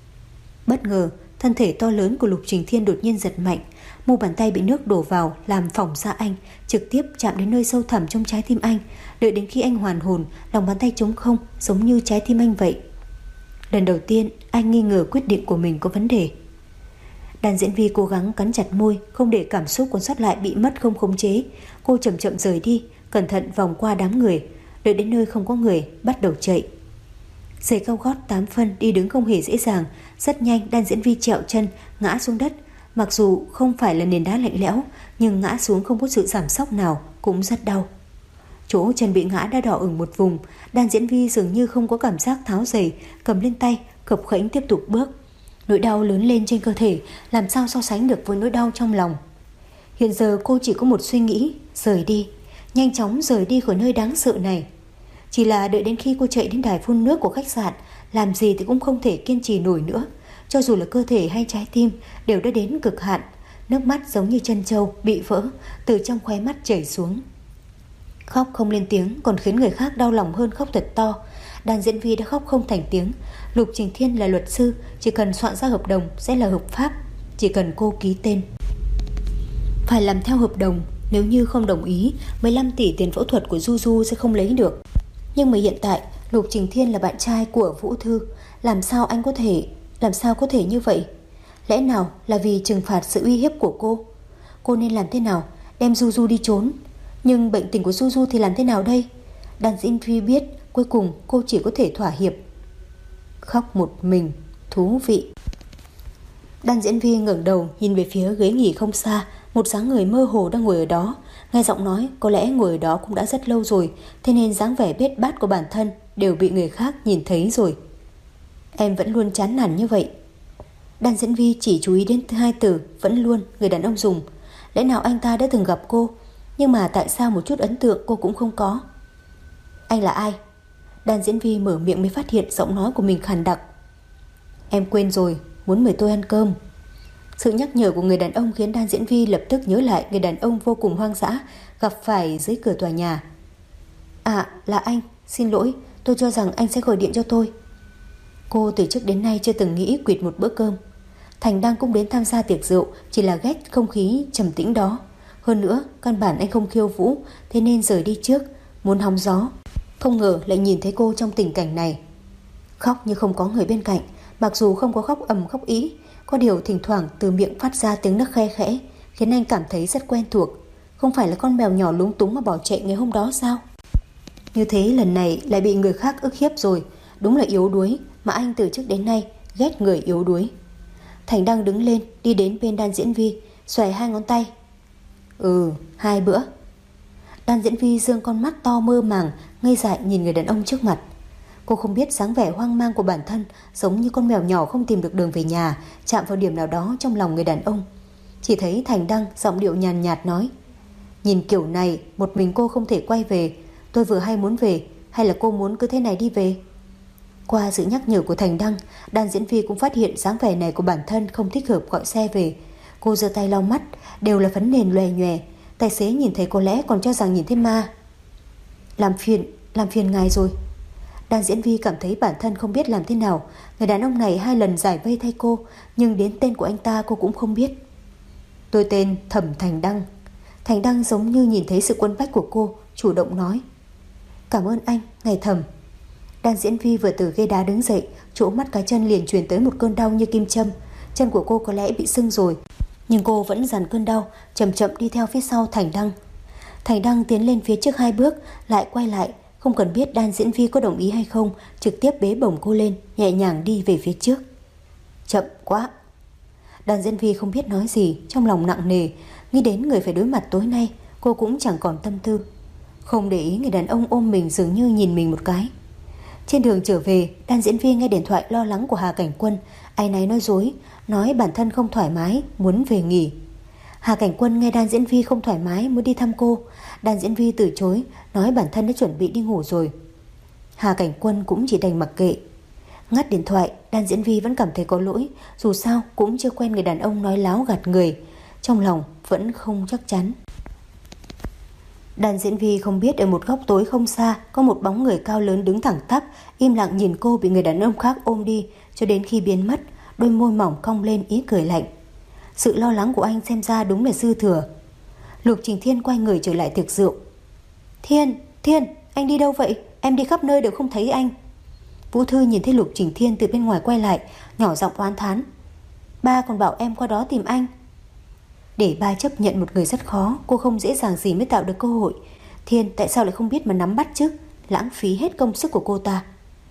Bất ngờ, thân thể to lớn của Lục Trình Thiên đột nhiên giật mạnh, mu bàn tay bị nước đổ vào làm phỏng da anh, trực tiếp chạm đến nơi sâu thẳm trong trái tim anh. Đợi đến khi anh hoàn hồn, lòng bàn tay trống không, giống như trái tim anh vậy. Lần đầu tiên anh nghi ngờ quyết định của mình có vấn đề. Đàn diễn viên cố gắng cắn chặt môi, không để cảm xúc còn sót lại bị mất không khống chế. Cô chậm chậm rời đi, cẩn thận vòng qua đám người. Đợi đến nơi không có người, bắt đầu chạy. Giày cao gót tám phân đi đứng không hề dễ dàng. Rất nhanh đàn diễn viên trẹo chân ngã xuống đất. Mặc dù không phải là nền đá lạnh lẽo, nhưng ngã xuống không có sự giảm sóc nào, cũng rất đau. Chỗ chân bị ngã đã đỏ ửng một vùng. Đàn diễn viên dường như không có cảm giác tháo giày, cầm lên tay, khập khễnh tiếp tục bước. Nỗi đau lớn lên trên cơ thể, làm sao so sánh được với nỗi đau trong lòng. Hiện giờ cô chỉ có một suy nghĩ, rời đi, nhanh chóng rời đi khỏi nơi đáng sợ này. Chỉ là đợi đến khi cô chạy đến đài phun nước của khách sạn, làm gì thì cũng không thể kiên trì nổi nữa. Cho dù là cơ thể hay trái tim đều đã đến cực hạn. Nước mắt giống như chân trâu bị vỡ, từ trong khóe mắt chảy xuống. Khóc không lên tiếng còn khiến người khác đau lòng hơn khóc thật to. Đàn diễn viên đã khóc không thành tiếng. Lục Trình Thiên là luật sư, chỉ cần soạn ra hợp đồng sẽ là hợp pháp, chỉ cần cô ký tên. Phải làm theo hợp đồng, nếu như không đồng ý, mười lăm tỷ tiền phẫu thuật của Du Du sẽ không lấy được. Nhưng mà hiện tại Lục Trình Thiên là bạn trai của Vũ Thư, làm sao anh có thể, làm sao có thể như vậy? Lẽ nào là vì trừng phạt sự uy hiếp của cô? Cô nên làm thế nào? Đem Du Du đi trốn. Nhưng bệnh tình của Du Du thì làm thế nào đây? Đàn diễn viên biết cuối cùng cô chỉ có thể thỏa hiệp. Khóc một mình, thú vị. Đàn diễn viên ngẩng đầu nhìn về phía ghế nghỉ không xa. Một dáng người mơ hồ đang ngồi ở đó. Nghe giọng nói có lẽ ngồi ở đó cũng đã rất lâu rồi, thế nên dáng vẻ bết bát của bản thân đều bị người khác nhìn thấy rồi. Em vẫn luôn chán nản như vậy. Đàn diễn viên chỉ chú ý đến hai từ vẫn luôn người đàn ông dùng. Lẽ nào anh ta đã từng gặp cô, nhưng mà tại sao một chút ấn tượng cô cũng không có? Anh là ai? Đàn diễn viên mở miệng mới phát hiện giọng nói của mình khàn đặc. Em quên rồi, muốn mời tôi ăn cơm. Sự nhắc nhở của người đàn ông khiến đàn diễn viên lập tức nhớ lại người đàn ông vô cùng hoang dã gặp phải dưới cửa tòa nhà. À, là anh, xin lỗi, tôi cho rằng anh sẽ gọi điện cho tôi. Cô từ trước đến nay chưa từng nghĩ quỵt một bữa cơm. Thành Đăng cũng đến tham gia tiệc rượu, chỉ là ghét không khí trầm tĩnh đó. Hơn nữa, căn bản anh không khiêu vũ, thế nên rời đi trước, muốn hóng gió. Không ngờ lại nhìn thấy cô trong tình cảnh này. Khóc như không có người bên cạnh, mặc dù không có khóc ầm khóc ý, có điều thỉnh thoảng từ miệng phát ra tiếng nấc khe khẽ, khiến anh cảm thấy rất quen thuộc. Không phải là con mèo nhỏ lúng túng mà bỏ chạy ngày hôm đó sao? Như thế lần này lại bị người khác ức hiếp rồi. Đúng là yếu đuối, mà anh từ trước đến nay ghét người yếu đuối. Thành Đăng đứng lên, đi đến bên đàn diễn viên, xòe hai ngón tay. Ừ, hai bữa. Đàn diễn viên dương con mắt to mơ màng, ngây dại nhìn người đàn ông trước mặt. Cô không biết dáng vẻ hoang mang của bản thân giống như con mèo nhỏ không tìm được đường về nhà, chạm vào điểm nào đó trong lòng người đàn ông. Chỉ thấy Thành Đăng giọng điệu nhàn nhạt nói, nhìn kiểu này một mình cô không thể quay về. Tôi vừa hay muốn về, hay là cô muốn cứ thế này đi về? Qua sự nhắc nhở của Thành Đăng, đàn diễn viên cũng phát hiện dáng vẻ này của bản thân không thích hợp gọi xe về. Cô giơ tay lau mắt, đều là phấn nền lòe nhòe. Tài xế nhìn thấy có lẽ còn cho rằng nhìn thấy ma. Làm phiền, làm phiền ngài rồi. Đàn diễn viên cảm thấy bản thân không biết làm thế nào. Người đàn ông này hai lần giải vây thay cô, nhưng đến tên của anh ta cô cũng không biết. Tôi tên Thẩm Thành Đăng. Thành Đăng giống như nhìn thấy sự quấn bách của cô, chủ động nói. Cảm ơn anh, ngài Thẩm. Đàn diễn viên vừa từ ghế đá đứng dậy, chỗ mắt cá chân liền truyền tới một cơn đau như kim châm. Chân của cô có lẽ bị sưng rồi, nhưng cô vẫn dằn cơn đau, chậm chậm đi theo phía sau Thành Đăng. Thành Đăng tiến lên phía trước hai bước, lại quay lại, không cần biết đàn diễn viên có đồng ý hay không, trực tiếp bế bổng cô lên, nhẹ nhàng đi về phía trước. Chậm quá, Đàn diễn Vi không biết nói gì, trong lòng nặng nề. Nghĩ đến người phải đối mặt tối nay, cô cũng chẳng còn tâm tư. Không để ý người đàn ông ôm mình dường như nhìn mình một cái. Trên đường trở về, Đàn diễn Vi nghe điện thoại lo lắng của Hà Cảnh Quân, áy náy nói dối, nói bản thân không thoải mái, muốn về nghỉ. Hà Cảnh Quân nghe Đàn diễn Vi không thoải mái muốn đi thăm cô, Đàn diễn Vi từ chối, nói bản thân đã chuẩn bị đi ngủ rồi. Hà Cảnh Quân cũng chỉ đành mặc kệ. Ngắt điện thoại, Đàn diễn Vi vẫn cảm thấy có lỗi, dù sao cũng chưa quen người đàn ông nói láo gạt người, trong lòng vẫn không chắc chắn. Đàn diễn Vi không biết ở một góc tối không xa có một bóng người cao lớn đứng thẳng tắp, im lặng nhìn cô bị người đàn ông khác ôm đi cho đến khi biến mất, đôi môi mỏng cong lên ý cười lạnh. Sự lo lắng của anh xem ra đúng là dư thừa. Lục Trình Thiên quay người trở lại tiệc rượu. Thiên, Thiên, anh đi đâu vậy? Em đi khắp nơi đều không thấy anh. Vũ Thư nhìn thấy Lục Trình Thiên từ bên ngoài quay lại, nhỏ giọng oán thán. Ba còn bảo em qua đó tìm anh. Để ba chấp nhận một người rất khó, cô không dễ dàng gì mới tạo được cơ hội. Thiên tại sao lại không biết mà nắm bắt chứ? Lãng phí hết công sức của cô ta.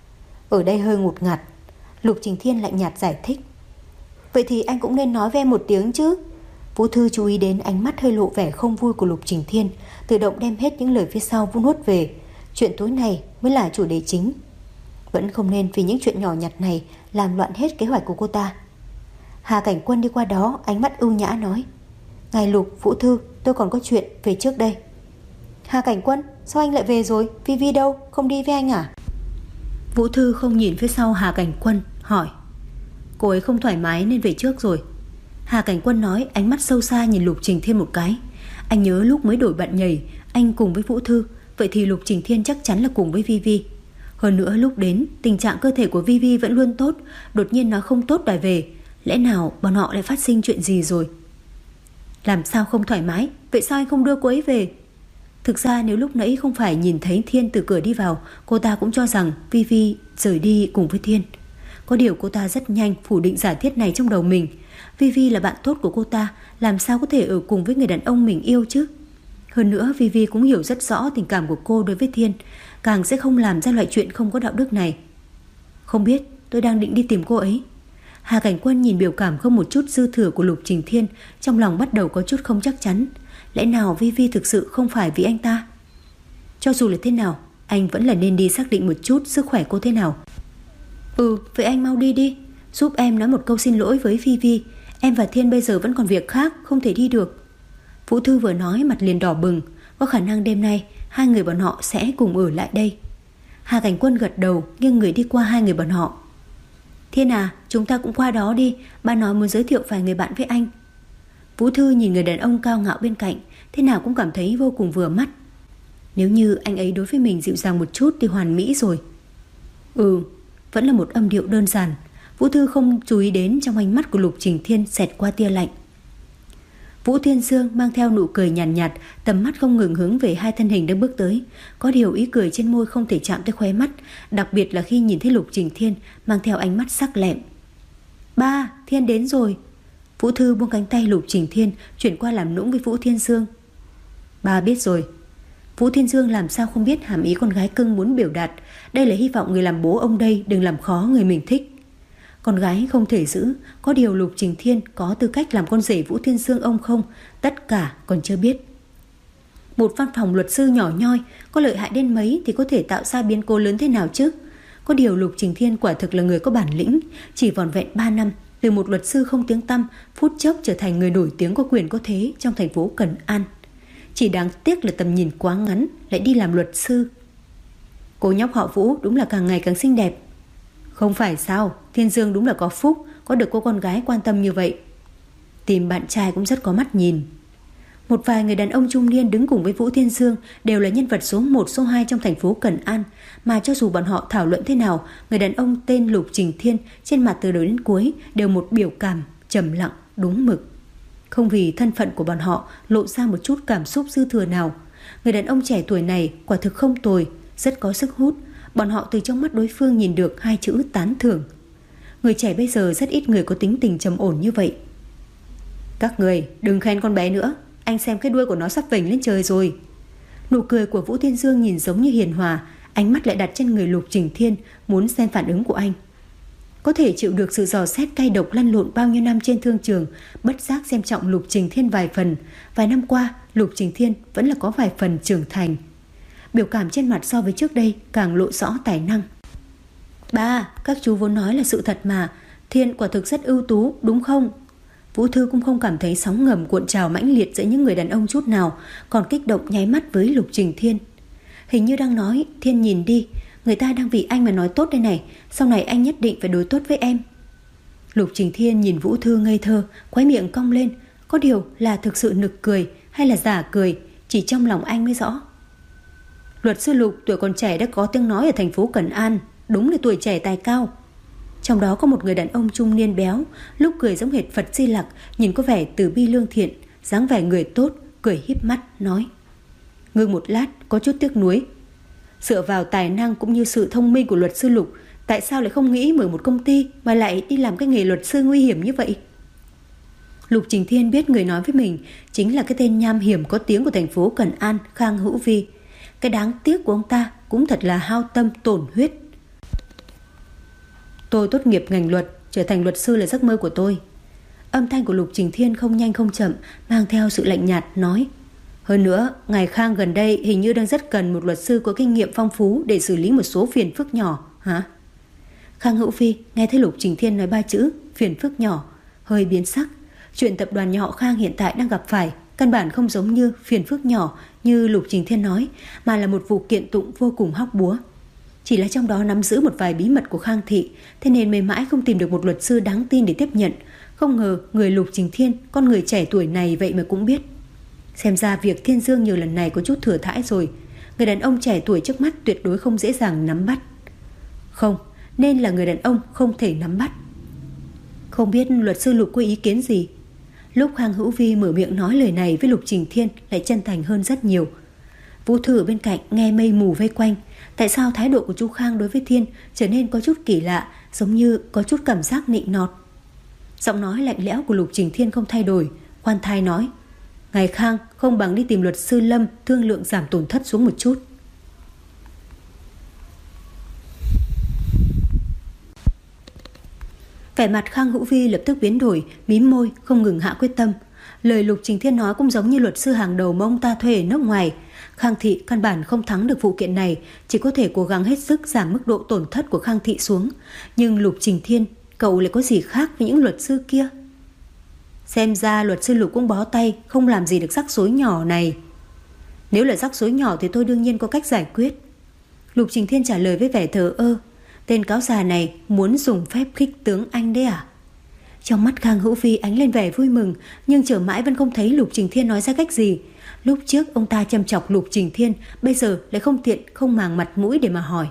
Ở đây hơi ngột ngạt. Lục Trình Thiên lạnh nhạt giải thích. Vậy thì anh cũng nên nói với em một tiếng chứ. Vũ Thư chú ý đến ánh mắt hơi lộ vẻ không vui của Lục Trình Thiên, tự động đem hết những lời phía sau vun hút về. Chuyện tối này mới là chủ đề chính. Vẫn không nên vì những chuyện nhỏ nhặt này làm loạn hết kế hoạch của cô ta. Hà Cảnh Quân đi qua đó, ánh mắt ưu nhã nói. Ngài Lục, Vũ Thư, tôi còn có chuyện, về trước đây. Hà Cảnh Quân, sao anh lại về rồi? Vi Vi đâu, không đi với anh à? Vũ Thư không nhìn phía sau Hà Cảnh Quân, hỏi. Cô ấy không thoải mái nên về trước rồi. Hà Cảnh Quân nói, ánh mắt sâu xa nhìn Lục Trình Thiên một cái. Anh nhớ lúc mới đổi bạn nhảy, anh cùng với Vũ Thư, vậy thì Lục Trình Thiên chắc chắn là cùng với Vi Vi. Hơn nữa lúc đến, tình trạng cơ thể của Vi Vi vẫn luôn tốt, đột nhiên nó không tốt đòi về. Lẽ nào bọn họ lại phát sinh chuyện gì rồi? Làm sao không thoải mái? Vậy sao anh không đưa cô ấy về? Thực ra nếu lúc nãy không phải nhìn thấy Thiên từ cửa đi vào, cô ta cũng cho rằng Vi Vi rời đi cùng với Thiên. Có điều cô ta rất nhanh phủ định giả thiết này trong đầu mình. Vi Vi là bạn tốt của cô ta, làm sao có thể ở cùng với người đàn ông mình yêu chứ? Hơn nữa Vi Vi cũng hiểu rất rõ tình cảm của cô đối với Thiên, càng sẽ không làm ra loại chuyện không có đạo đức này. Không biết, tôi đang định đi tìm cô ấy. Hà Cảnh Quân nhìn biểu cảm không một chút dư thừa của Lục Trình Thiên, trong lòng bắt đầu có chút không chắc chắn. Lẽ nào Vi Vi thực sự không phải vì anh ta? Cho dù là thế nào, anh vẫn là nên đi xác định một chút sức khỏe cô thế nào. Ừ, vậy anh mau đi đi, giúp em nói một câu xin lỗi với Vi Vi. Em và Thiên bây giờ vẫn còn việc khác, không thể đi được. Vũ Thư vừa nói mặt liền đỏ bừng. Có khả năng đêm nay hai người bọn họ sẽ cùng ở lại đây. Hà Cảnh Quân gật đầu, nghiêng người đi qua hai người bọn họ. Thiên à, chúng ta cũng qua đó đi, ba nói muốn giới thiệu vài người bạn với anh. Vũ Thư nhìn người đàn ông cao ngạo bên cạnh, thế nào cũng cảm thấy vô cùng vừa mắt. Nếu như anh ấy đối với mình dịu dàng một chút thì hoàn mỹ rồi. Ừ, vẫn là một âm điệu đơn giản. Vũ Thư không chú ý đến trong ánh mắt của Lục Trình Thiên xẹt qua tia lạnh. Vũ Thiên Dương mang theo nụ cười nhàn nhạt, nhạt, tầm mắt không ngừng hướng về hai thân hình đang bước tới. Có điều ý cười trên môi không thể chạm tới khóe mắt, đặc biệt là khi nhìn thấy Lục Trình Thiên mang theo ánh mắt sắc lẹm. Ba, Thiên đến rồi. Vũ Thư buông cánh tay Lục Trình Thiên, chuyển qua làm nũng với Vũ Thiên Dương. Ba biết rồi. Vũ Thiên Dương làm sao không biết hàm ý con gái cưng muốn biểu đạt. Đây là hy vọng người làm bố ông đây đừng làm khó người mình thích. Con gái không thể giữ, có điều Lục Trình Thiên có tư cách làm con rể Vũ Thiên Dương ông không, tất cả còn chưa biết. Một văn phòng luật sư nhỏ nhoi, có lợi hại đến mấy thì có thể tạo ra biến cố lớn thế nào chứ? Có điều Lục Trình Thiên quả thực là người có bản lĩnh, chỉ vỏn vẹn ba năm, từ một luật sư không tiếng tăm, phút chốc trở thành người nổi tiếng có quyền có thế trong thành phố Cần An. Chỉ đáng tiếc là tầm nhìn quá ngắn, lại đi làm luật sư. Cô nhóc họ Vũ đúng là càng ngày càng xinh đẹp. Không phải sao, Thiên Dương đúng là có phúc, có được cô con gái quan tâm như vậy. Tìm bạn trai cũng rất có mắt nhìn. Một vài người đàn ông trung niên đứng cùng với Vũ Thiên Dương đều là nhân vật số một, số hai trong thành phố Cần An, mà cho dù bọn họ thảo luận thế nào, người đàn ông tên Lục Trình Thiên trên mặt từ đầu đến cuối đều một biểu cảm trầm lặng đúng mực. Không vì thân phận của bọn họ lộ ra một chút cảm xúc dư thừa nào. Người đàn ông trẻ tuổi này quả thực không tồi, rất có sức hút. Bọn họ từ trong mắt đối phương nhìn được hai chữ tán thưởng. Người trẻ bây giờ rất ít người có tính tình trầm ổn như vậy. Các người đừng khen con bé nữa, anh xem cái đuôi của nó sắp vểnh lên trời rồi. Nụ cười của Vũ Thiên Dương nhìn giống như hiền hòa, ánh mắt lại đặt trên người Lục Trình Thiên, muốn xem phản ứng của anh. có thể chịu được sự dò xét cay độc lăn lộn bao nhiêu năm trên thương trường, bất giác xem trọng Lục Trình Thiên vài phần. Vài năm qua, Lục Trình Thiên vẫn là có vài phần trưởng thành. Biểu cảm trên mặt so với trước đây càng lộ rõ tài năng. Ba, các chú vốn nói là sự thật mà. Thiên quả thực rất ưu tú, đúng không? Vũ Thư cũng không cảm thấy sóng ngầm cuộn trào mãnh liệt giữa những người đàn ông chút nào, còn kích động nháy mắt với Lục Trình Thiên. Hình như đang nói, Thiên nhìn đi, người ta đang vì anh mà nói tốt đây này, sau này anh nhất định phải đối tốt với em. Lục Trình Thiên nhìn Vũ Thư ngây thơ, khóe miệng cong lên, có điều là thực sự nực cười hay là giả cười, chỉ trong lòng anh mới rõ. Luật sư Lục tuổi còn trẻ đã có tiếng nói ở thành phố Cẩn An, đúng là tuổi trẻ tài cao. Trong đó có một người đàn ông trung niên béo, lúc cười giống hệt Phật Di Lặc, nhìn có vẻ từ bi lương thiện, dáng vẻ người tốt, cười híp mắt nói: ngưng một lát, có chút tiếc nuối. Dựa vào tài năng cũng như sự thông minh của luật sư Lục, tại sao lại không nghĩ mở một công ty mà lại đi làm cái nghề luật sư nguy hiểm như vậy? Lục Trình Thiên biết người nói với mình chính là cái tên nham hiểm có tiếng của thành phố Cẩn An, Khang Hữu Vi. Cái đáng tiếc của ông ta cũng thật là hao tâm tổn huyết. Tôi tốt nghiệp ngành luật, trở thành luật sư là giấc mơ của tôi. Âm thanh của Lục Trình Thiên không nhanh không chậm, mang theo sự lạnh nhạt nói: hơn nữa, ngài Khang gần đây hình như đang rất cần một luật sư có kinh nghiệm phong phú để xử lý một số phiền phức nhỏ, hả? Khang Hữu Phi nghe thấy Lục Trình Thiên nói ba chữ phiền phức nhỏ, hơi biến sắc. Chuyện tập đoàn nhà họ Khang hiện tại đang gặp phải căn bản không giống như phiền phức nhỏ như Lục Trình Thiên nói, mà là một vụ kiện tụng vô cùng hóc búa. Chỉ là trong đó nắm giữ một vài bí mật của Khang thị, thế nên mới mãi không tìm được một luật sư đáng tin để tiếp nhận. Không ngờ người Lục Trình Thiên, con người trẻ tuổi này vậy mà cũng biết. Xem ra việc Thiên Dương nhiều lần này có chút thừa thãi rồi. Người đàn ông trẻ tuổi trước mắt tuyệt đối không dễ dàng nắm bắt. Không, nên là người đàn ông không thể nắm bắt. Không biết luật sư Lục có ý kiến gì? Lúc Khang Hữu Vi mở miệng nói lời này với Lục Trình Thiên lại chân thành hơn rất nhiều. Vũ Thư ở bên cạnh nghe mây mù vây quanh. Tại sao thái độ của chú Khang đối với Thiên trở nên có chút kỳ lạ, giống như có chút cảm giác nịnh nọt. Giọng nói lạnh lẽo của Lục Trình Thiên không thay đổi, khoan thai nói: ngài Khang không bằng đi tìm luật sư Lâm thương lượng giảm tổn thất xuống một chút. Vẻ mặt Khang Hữu Vi lập tức biến đổi, mím môi không ngừng hạ quyết tâm. Lời Lục Trình Thiên nói cũng giống như luật sư hàng đầu mà ông ta thuê ở nước ngoài. Khang thị căn bản không thắng được vụ kiện này, chỉ có thể cố gắng hết sức giảm mức độ tổn thất của Khang thị xuống. Nhưng Lục Trình Thiên, cậu lại có gì khác với những luật sư kia? Xem ra luật sư Lục cũng bó tay, không làm gì được rắc rối nhỏ này. Nếu là rắc rối nhỏ thì tôi đương nhiên có cách giải quyết. Lục Trình Thiên trả lời với vẻ thờ ơ. Tên cáo già này muốn dùng phép khích tướng anh đấy à? Trong mắt Khang Hữu Phi ánh lên vẻ vui mừng, nhưng chờ mãi vẫn không thấy Lục Trình Thiên nói ra cách gì. Lúc trước ông ta châm chọc Lục Trình Thiên, bây giờ lại không tiện không màng mặt mũi để mà hỏi.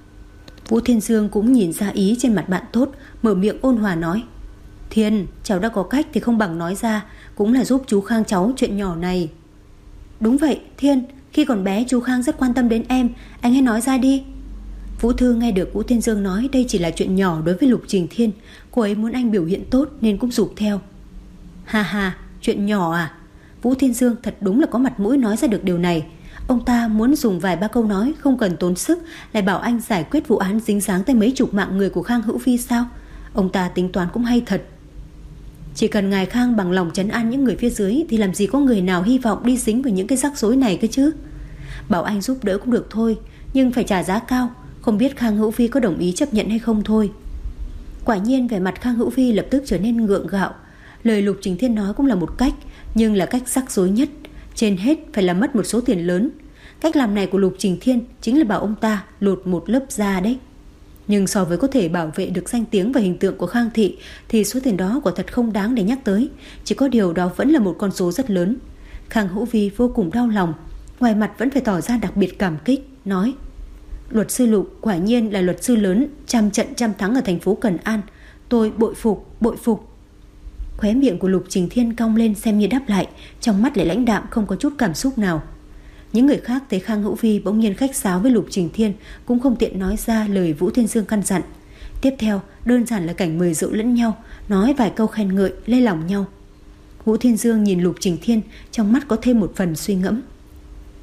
Vũ Thiên Dương cũng nhìn ra ý trên mặt bạn tốt, mở miệng ôn hòa nói: Thiên, cháu đã có cách thì không bằng nói ra, cũng là giúp chú Khang cháu chuyện nhỏ này. Đúng vậy, Thiên, khi còn bé chú Khang rất quan tâm đến em, anh hãy nói ra đi. Vũ Thư nghe được Vũ Thiên Dương nói đây chỉ là chuyện nhỏ đối với Lục Trình Thiên, cô ấy muốn anh biểu hiện tốt nên cũng giục theo. Ha ha, chuyện nhỏ à? Vũ Thiên Dương thật đúng là có mặt mũi nói ra được điều này. Ông ta muốn dùng vài ba câu nói không cần tốn sức lại bảo anh giải quyết vụ án dính dáng tới mấy chục mạng người của Khang Hữu Phi sao? Ông ta tính toán cũng hay thật. Chỉ cần ngài Khang bằng lòng trấn an những người phía dưới thì làm gì có người nào hy vọng đi dính vào những cái rắc rối này cơ chứ. Bảo anh giúp đỡ cũng được thôi, nhưng phải trả giá cao. Không biết Khang Hữu Phi có đồng ý chấp nhận hay không thôi. Quả nhiên vẻ mặt Khang Hữu Phi lập tức trở nên ngượng gạo. Lời Lục Trình Thiên nói cũng là một cách, nhưng là cách rắc rối nhất. Trên hết phải là mất một số tiền lớn. Cách làm này của Lục Trình Thiên chính là bảo ông ta lột một lớp da đấy. Nhưng so với có thể bảo vệ được danh tiếng và hình tượng của Khang thị thì số tiền đó quả thật không đáng để nhắc tới. Chỉ có điều đó vẫn là một con số rất lớn. Khang Hữu Vi vô cùng đau lòng, ngoài mặt vẫn phải tỏ ra đặc biệt cảm kích, nói: Luật sư Lục quả nhiên là luật sư lớn, trăm trận trăm thắng ở thành phố Cẩn An. Tôi bội phục, bội phục. Khóe miệng của Lục Trình Thiên cong lên xem như đáp lại, trong mắt lại lãnh đạm không có chút cảm xúc nào. Những người khác thấy Khang Hữu Vi bỗng nhiên khách sáo với Lục Trình Thiên cũng không tiện nói ra lời Vũ Thiên Dương căn dặn. Tiếp theo đơn giản là cảnh mời rượu lẫn nhau, nói vài câu khen ngợi, lê lòng nhau. Vũ Thiên Dương nhìn Lục Trình Thiên, trong mắt có thêm một phần suy ngẫm.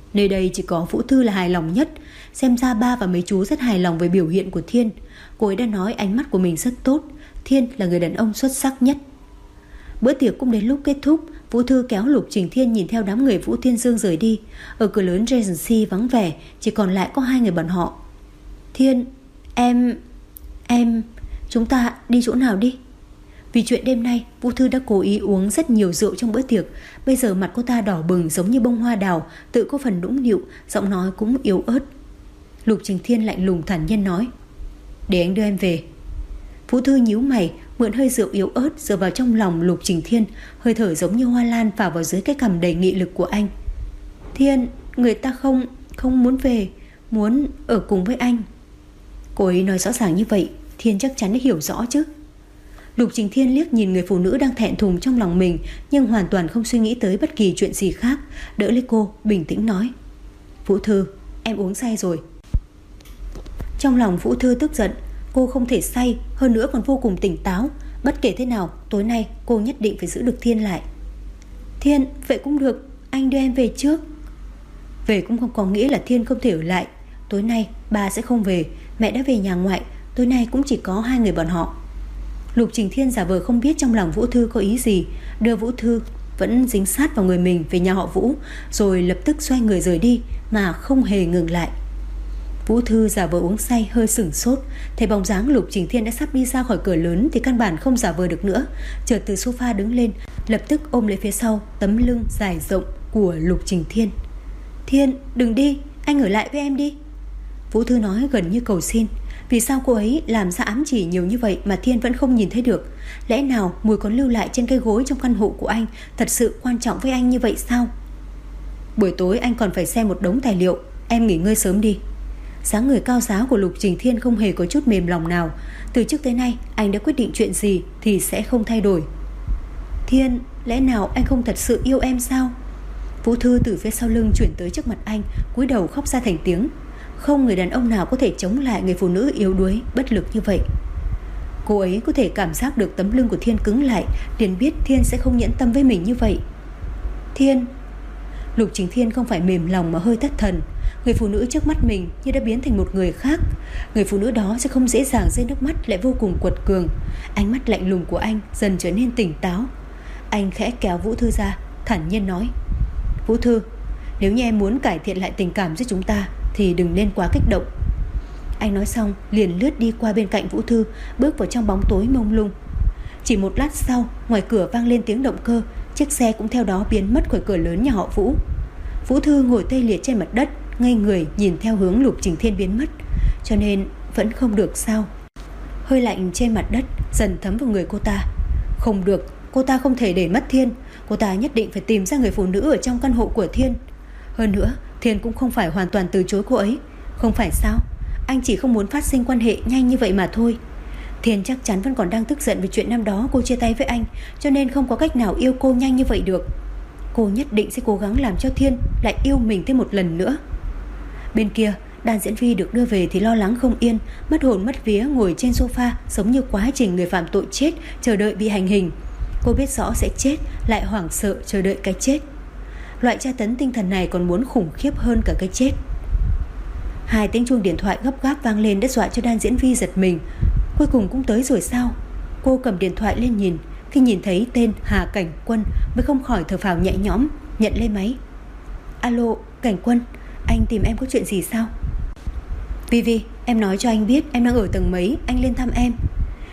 Nơi đây chỉ có Vũ Thư là hài lòng nhất. Xem ra ba và mấy chú rất hài lòng với biểu hiện của Thiên. Cô ấy đã nói ánh mắt của mình rất tốt. Thiên là người đàn ông xuất sắc nhất. Bữa tiệc cũng đến lúc kết thúc. Vũ Thư kéo Lục Trình Thiên nhìn theo đám người Vũ Thiên Dương rời đi. Ở cửa lớn Regency vắng vẻ, chỉ còn lại có hai người bọn họ. Thiên, em... Em... Chúng ta đi chỗ nào đi? Vì chuyện đêm nay, Vũ Thư đã cố ý uống rất nhiều rượu trong bữa tiệc. Bây giờ mặt cô ta đỏ bừng giống như bông hoa đào, tự có phần nũng nịu, giọng nói cũng yếu ớt. Lục Trình Thiên lạnh lùng thản nhiên nói: Để anh đưa em về. Vũ Thư nhíu mày, mượn hơi rượu yếu ớt dựa vào trong lòng Lục Trình Thiên, hơi thở giống như hoa lan phả vào dưới cái cằm đầy nghị lực của anh. Thiên, người ta không không muốn về, muốn ở cùng với anh. Cô ấy nói rõ ràng như vậy, Thiên chắc chắn đã hiểu rõ chứ. Lục Trình Thiên liếc nhìn người phụ nữ đang thẹn thùng trong lòng mình, nhưng hoàn toàn không suy nghĩ tới bất kỳ chuyện gì khác. Đỡ lấy cô, bình tĩnh nói: Vũ Thư, em uống say rồi. Trong lòng Vũ Thư tức giận. Cô không thể say, hơn nữa còn vô cùng tỉnh táo. Bất kể thế nào, tối nay cô nhất định phải giữ được Thiên lại. Thiên, vậy cũng được, anh đưa em về trước. Về cũng không có nghĩa là Thiên không thể ở lại. Tối nay bà sẽ không về, mẹ đã về nhà ngoại. Tối nay cũng chỉ có hai người bọn họ. Lục Trình Thiên giả vờ không biết trong lòng Vũ Thư có ý gì, đưa Vũ Thư vẫn dính sát vào người mình về nhà họ Vũ, rồi lập tức xoay người rời đi mà không hề ngừng lại. Vũ Thư giả vờ uống say hơi sửng sốt, thấy bóng dáng Lục Trình Thiên đã sắp đi ra khỏi cửa lớn thì căn bản không giả vờ được nữa, chợt từ sofa đứng lên, lập tức ôm lấy phía sau tấm lưng dài rộng của Lục Trình Thiên. Thiên, đừng đi, anh ở lại với em đi. Vũ Thư nói gần như cầu xin. Vì sao cô ấy làm ra ám chỉ nhiều như vậy mà Thiên vẫn không nhìn thấy được? Lẽ nào mùi còn lưu lại trên cây gối trong căn hộ của anh thật sự quan trọng với anh như vậy sao? Buổi tối anh còn phải xem một đống tài liệu, em nghỉ ngơi sớm đi. Dáng người cao giáo của Lục Trình Thiên không hề có chút mềm lòng nào. Từ trước tới nay anh đã quyết định chuyện gì thì sẽ không thay đổi. Thiên, lẽ nào anh không thật sự yêu em sao? Vũ Thư từ phía sau lưng chuyển tới trước mặt anh, cúi đầu khóc ra thành tiếng. Không người đàn ông nào có thể chống lại người phụ nữ yếu đuối, bất lực như vậy. Cô ấy có thể cảm giác được tấm lưng của Thiên cứng lại, liền biết Thiên sẽ không nhẫn tâm với mình như vậy. Thiên. Lục Trình Thiên không phải mềm lòng mà hơi thất thần. Người phụ nữ trước mắt mình như đã biến thành một người khác. Người phụ nữ đó sẽ không dễ dàng rơi nước mắt, lại vô cùng quật cường. Ánh mắt lạnh lùng của anh dần trở nên tỉnh táo. Anh khẽ kéo Vũ Thư ra, thản nhiên nói: Vũ Thư, nếu như em muốn cải thiện lại tình cảm giữa chúng ta thì đừng nên quá kích động. Anh nói xong liền lướt đi qua bên cạnh Vũ Thư, bước vào trong bóng tối mông lung. Chỉ một lát sau, ngoài cửa vang lên tiếng động cơ, chiếc xe cũng theo đó biến mất khỏi cửa lớn nhà họ Vũ. Vũ Thư ngồi tê liệt trên mặt đất, ngây người nhìn theo hướng Lục Trình Thiên biến mất. Cho nên vẫn không được sao? Hơi lạnh trên mặt đất dần thấm vào người cô ta. Không được, cô ta không thể để mất Thiên. Cô ta nhất định phải tìm ra người phụ nữ ở trong căn hộ của Thiên. Hơn nữa, Thiên cũng không phải hoàn toàn từ chối cô ấy. Không phải sao? Anh chỉ không muốn phát sinh quan hệ nhanh như vậy mà thôi. Thiên chắc chắn vẫn còn đang tức giận về chuyện năm đó cô chia tay với anh, cho nên không có cách nào yêu cô nhanh như vậy được. Cô nhất định sẽ cố gắng làm cho Thiên lại yêu mình thêm một lần nữa. Bên kia, Đan Diễn Phi được đưa về thì lo lắng không yên, mất hồn mất vía ngồi trên sofa, giống như quá trình người phạm tội chết chờ đợi bị hành hình. Cô biết rõ sẽ chết, lại hoảng sợ chờ đợi cái chết. Loại tra tấn tinh thần này còn muốn khủng khiếp hơn cả cái chết. Hai tiếng chuông điện thoại gấp gáp vang lên đã dọa cho Đan Diễn Phi giật mình. Cuối cùng cũng tới rồi sao? Cô cầm điện thoại lên nhìn. Khi nhìn thấy tên Hà Cảnh Quân mới không khỏi thở phào nhẹ nhõm, nhận lên máy. Alo, Cảnh Quân, anh tìm em có chuyện gì sao? Vi Vi, em nói cho anh biết em đang ở tầng mấy, anh lên thăm em.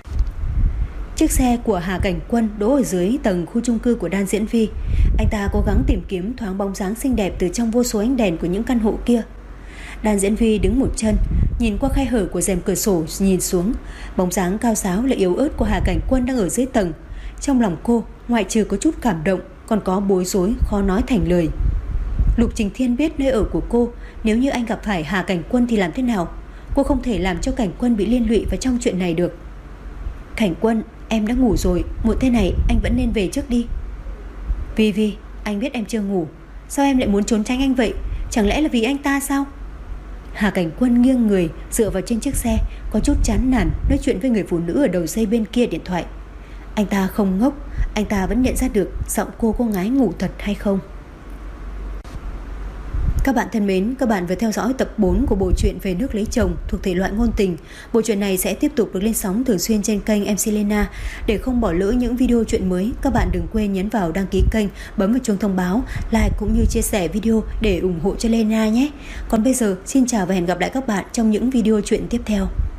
Chiếc xe của Hà Cảnh Quân đỗ ở dưới tầng khu chung cư của Đan Diễn Vi. Anh ta cố gắng tìm kiếm thoáng bóng dáng xinh đẹp từ trong vô số ánh đèn của những căn hộ kia. Đan Diễn Vi đứng một chân, nhìn qua khe hở của rèm cửa sổ nhìn xuống. Bóng dáng cao giáo lại yếu ớt của Hà Cảnh Quân đang ở dưới tầng. Trong lòng cô, ngoại trừ có chút cảm động, còn có bối rối khó nói thành lời. Lục Trình Thiên biết nơi ở của cô. Nếu như anh gặp phải Hà Cảnh Quân thì làm thế nào? Cô không thể làm cho Cảnh Quân bị liên lụy vào trong chuyện này được. Cảnh Quân, em đã ngủ rồi, muộn thế này anh vẫn nên về trước đi. Vi Vi, anh biết em chưa ngủ, sao em lại muốn trốn tránh anh vậy? Chẳng lẽ là vì anh ta sao? Hà Cảnh Quân nghiêng người dựa vào trên chiếc xe, có chút chán nản nói chuyện với người phụ nữ ở đầu dây bên kia điện thoại. Anh ta không ngốc, anh ta vẫn nhận ra được giọng cô có ngái ngủ thật hay không. Các bạn thân mến, các bạn vừa theo dõi tập bốn của bộ truyện Về nước lấy chồng thuộc thể loại ngôn tình. Bộ truyện này sẽ tiếp tục được lên sóng thường xuyên trên kênh em xê Lena. Để không bỏ lỡ những video truyện mới, các bạn đừng quên nhấn vào đăng ký kênh, bấm vào chuông thông báo, like cũng như chia sẻ video để ủng hộ cho Lena nhé. Còn bây giờ, xin chào và hẹn gặp lại các bạn trong những video truyện tiếp theo.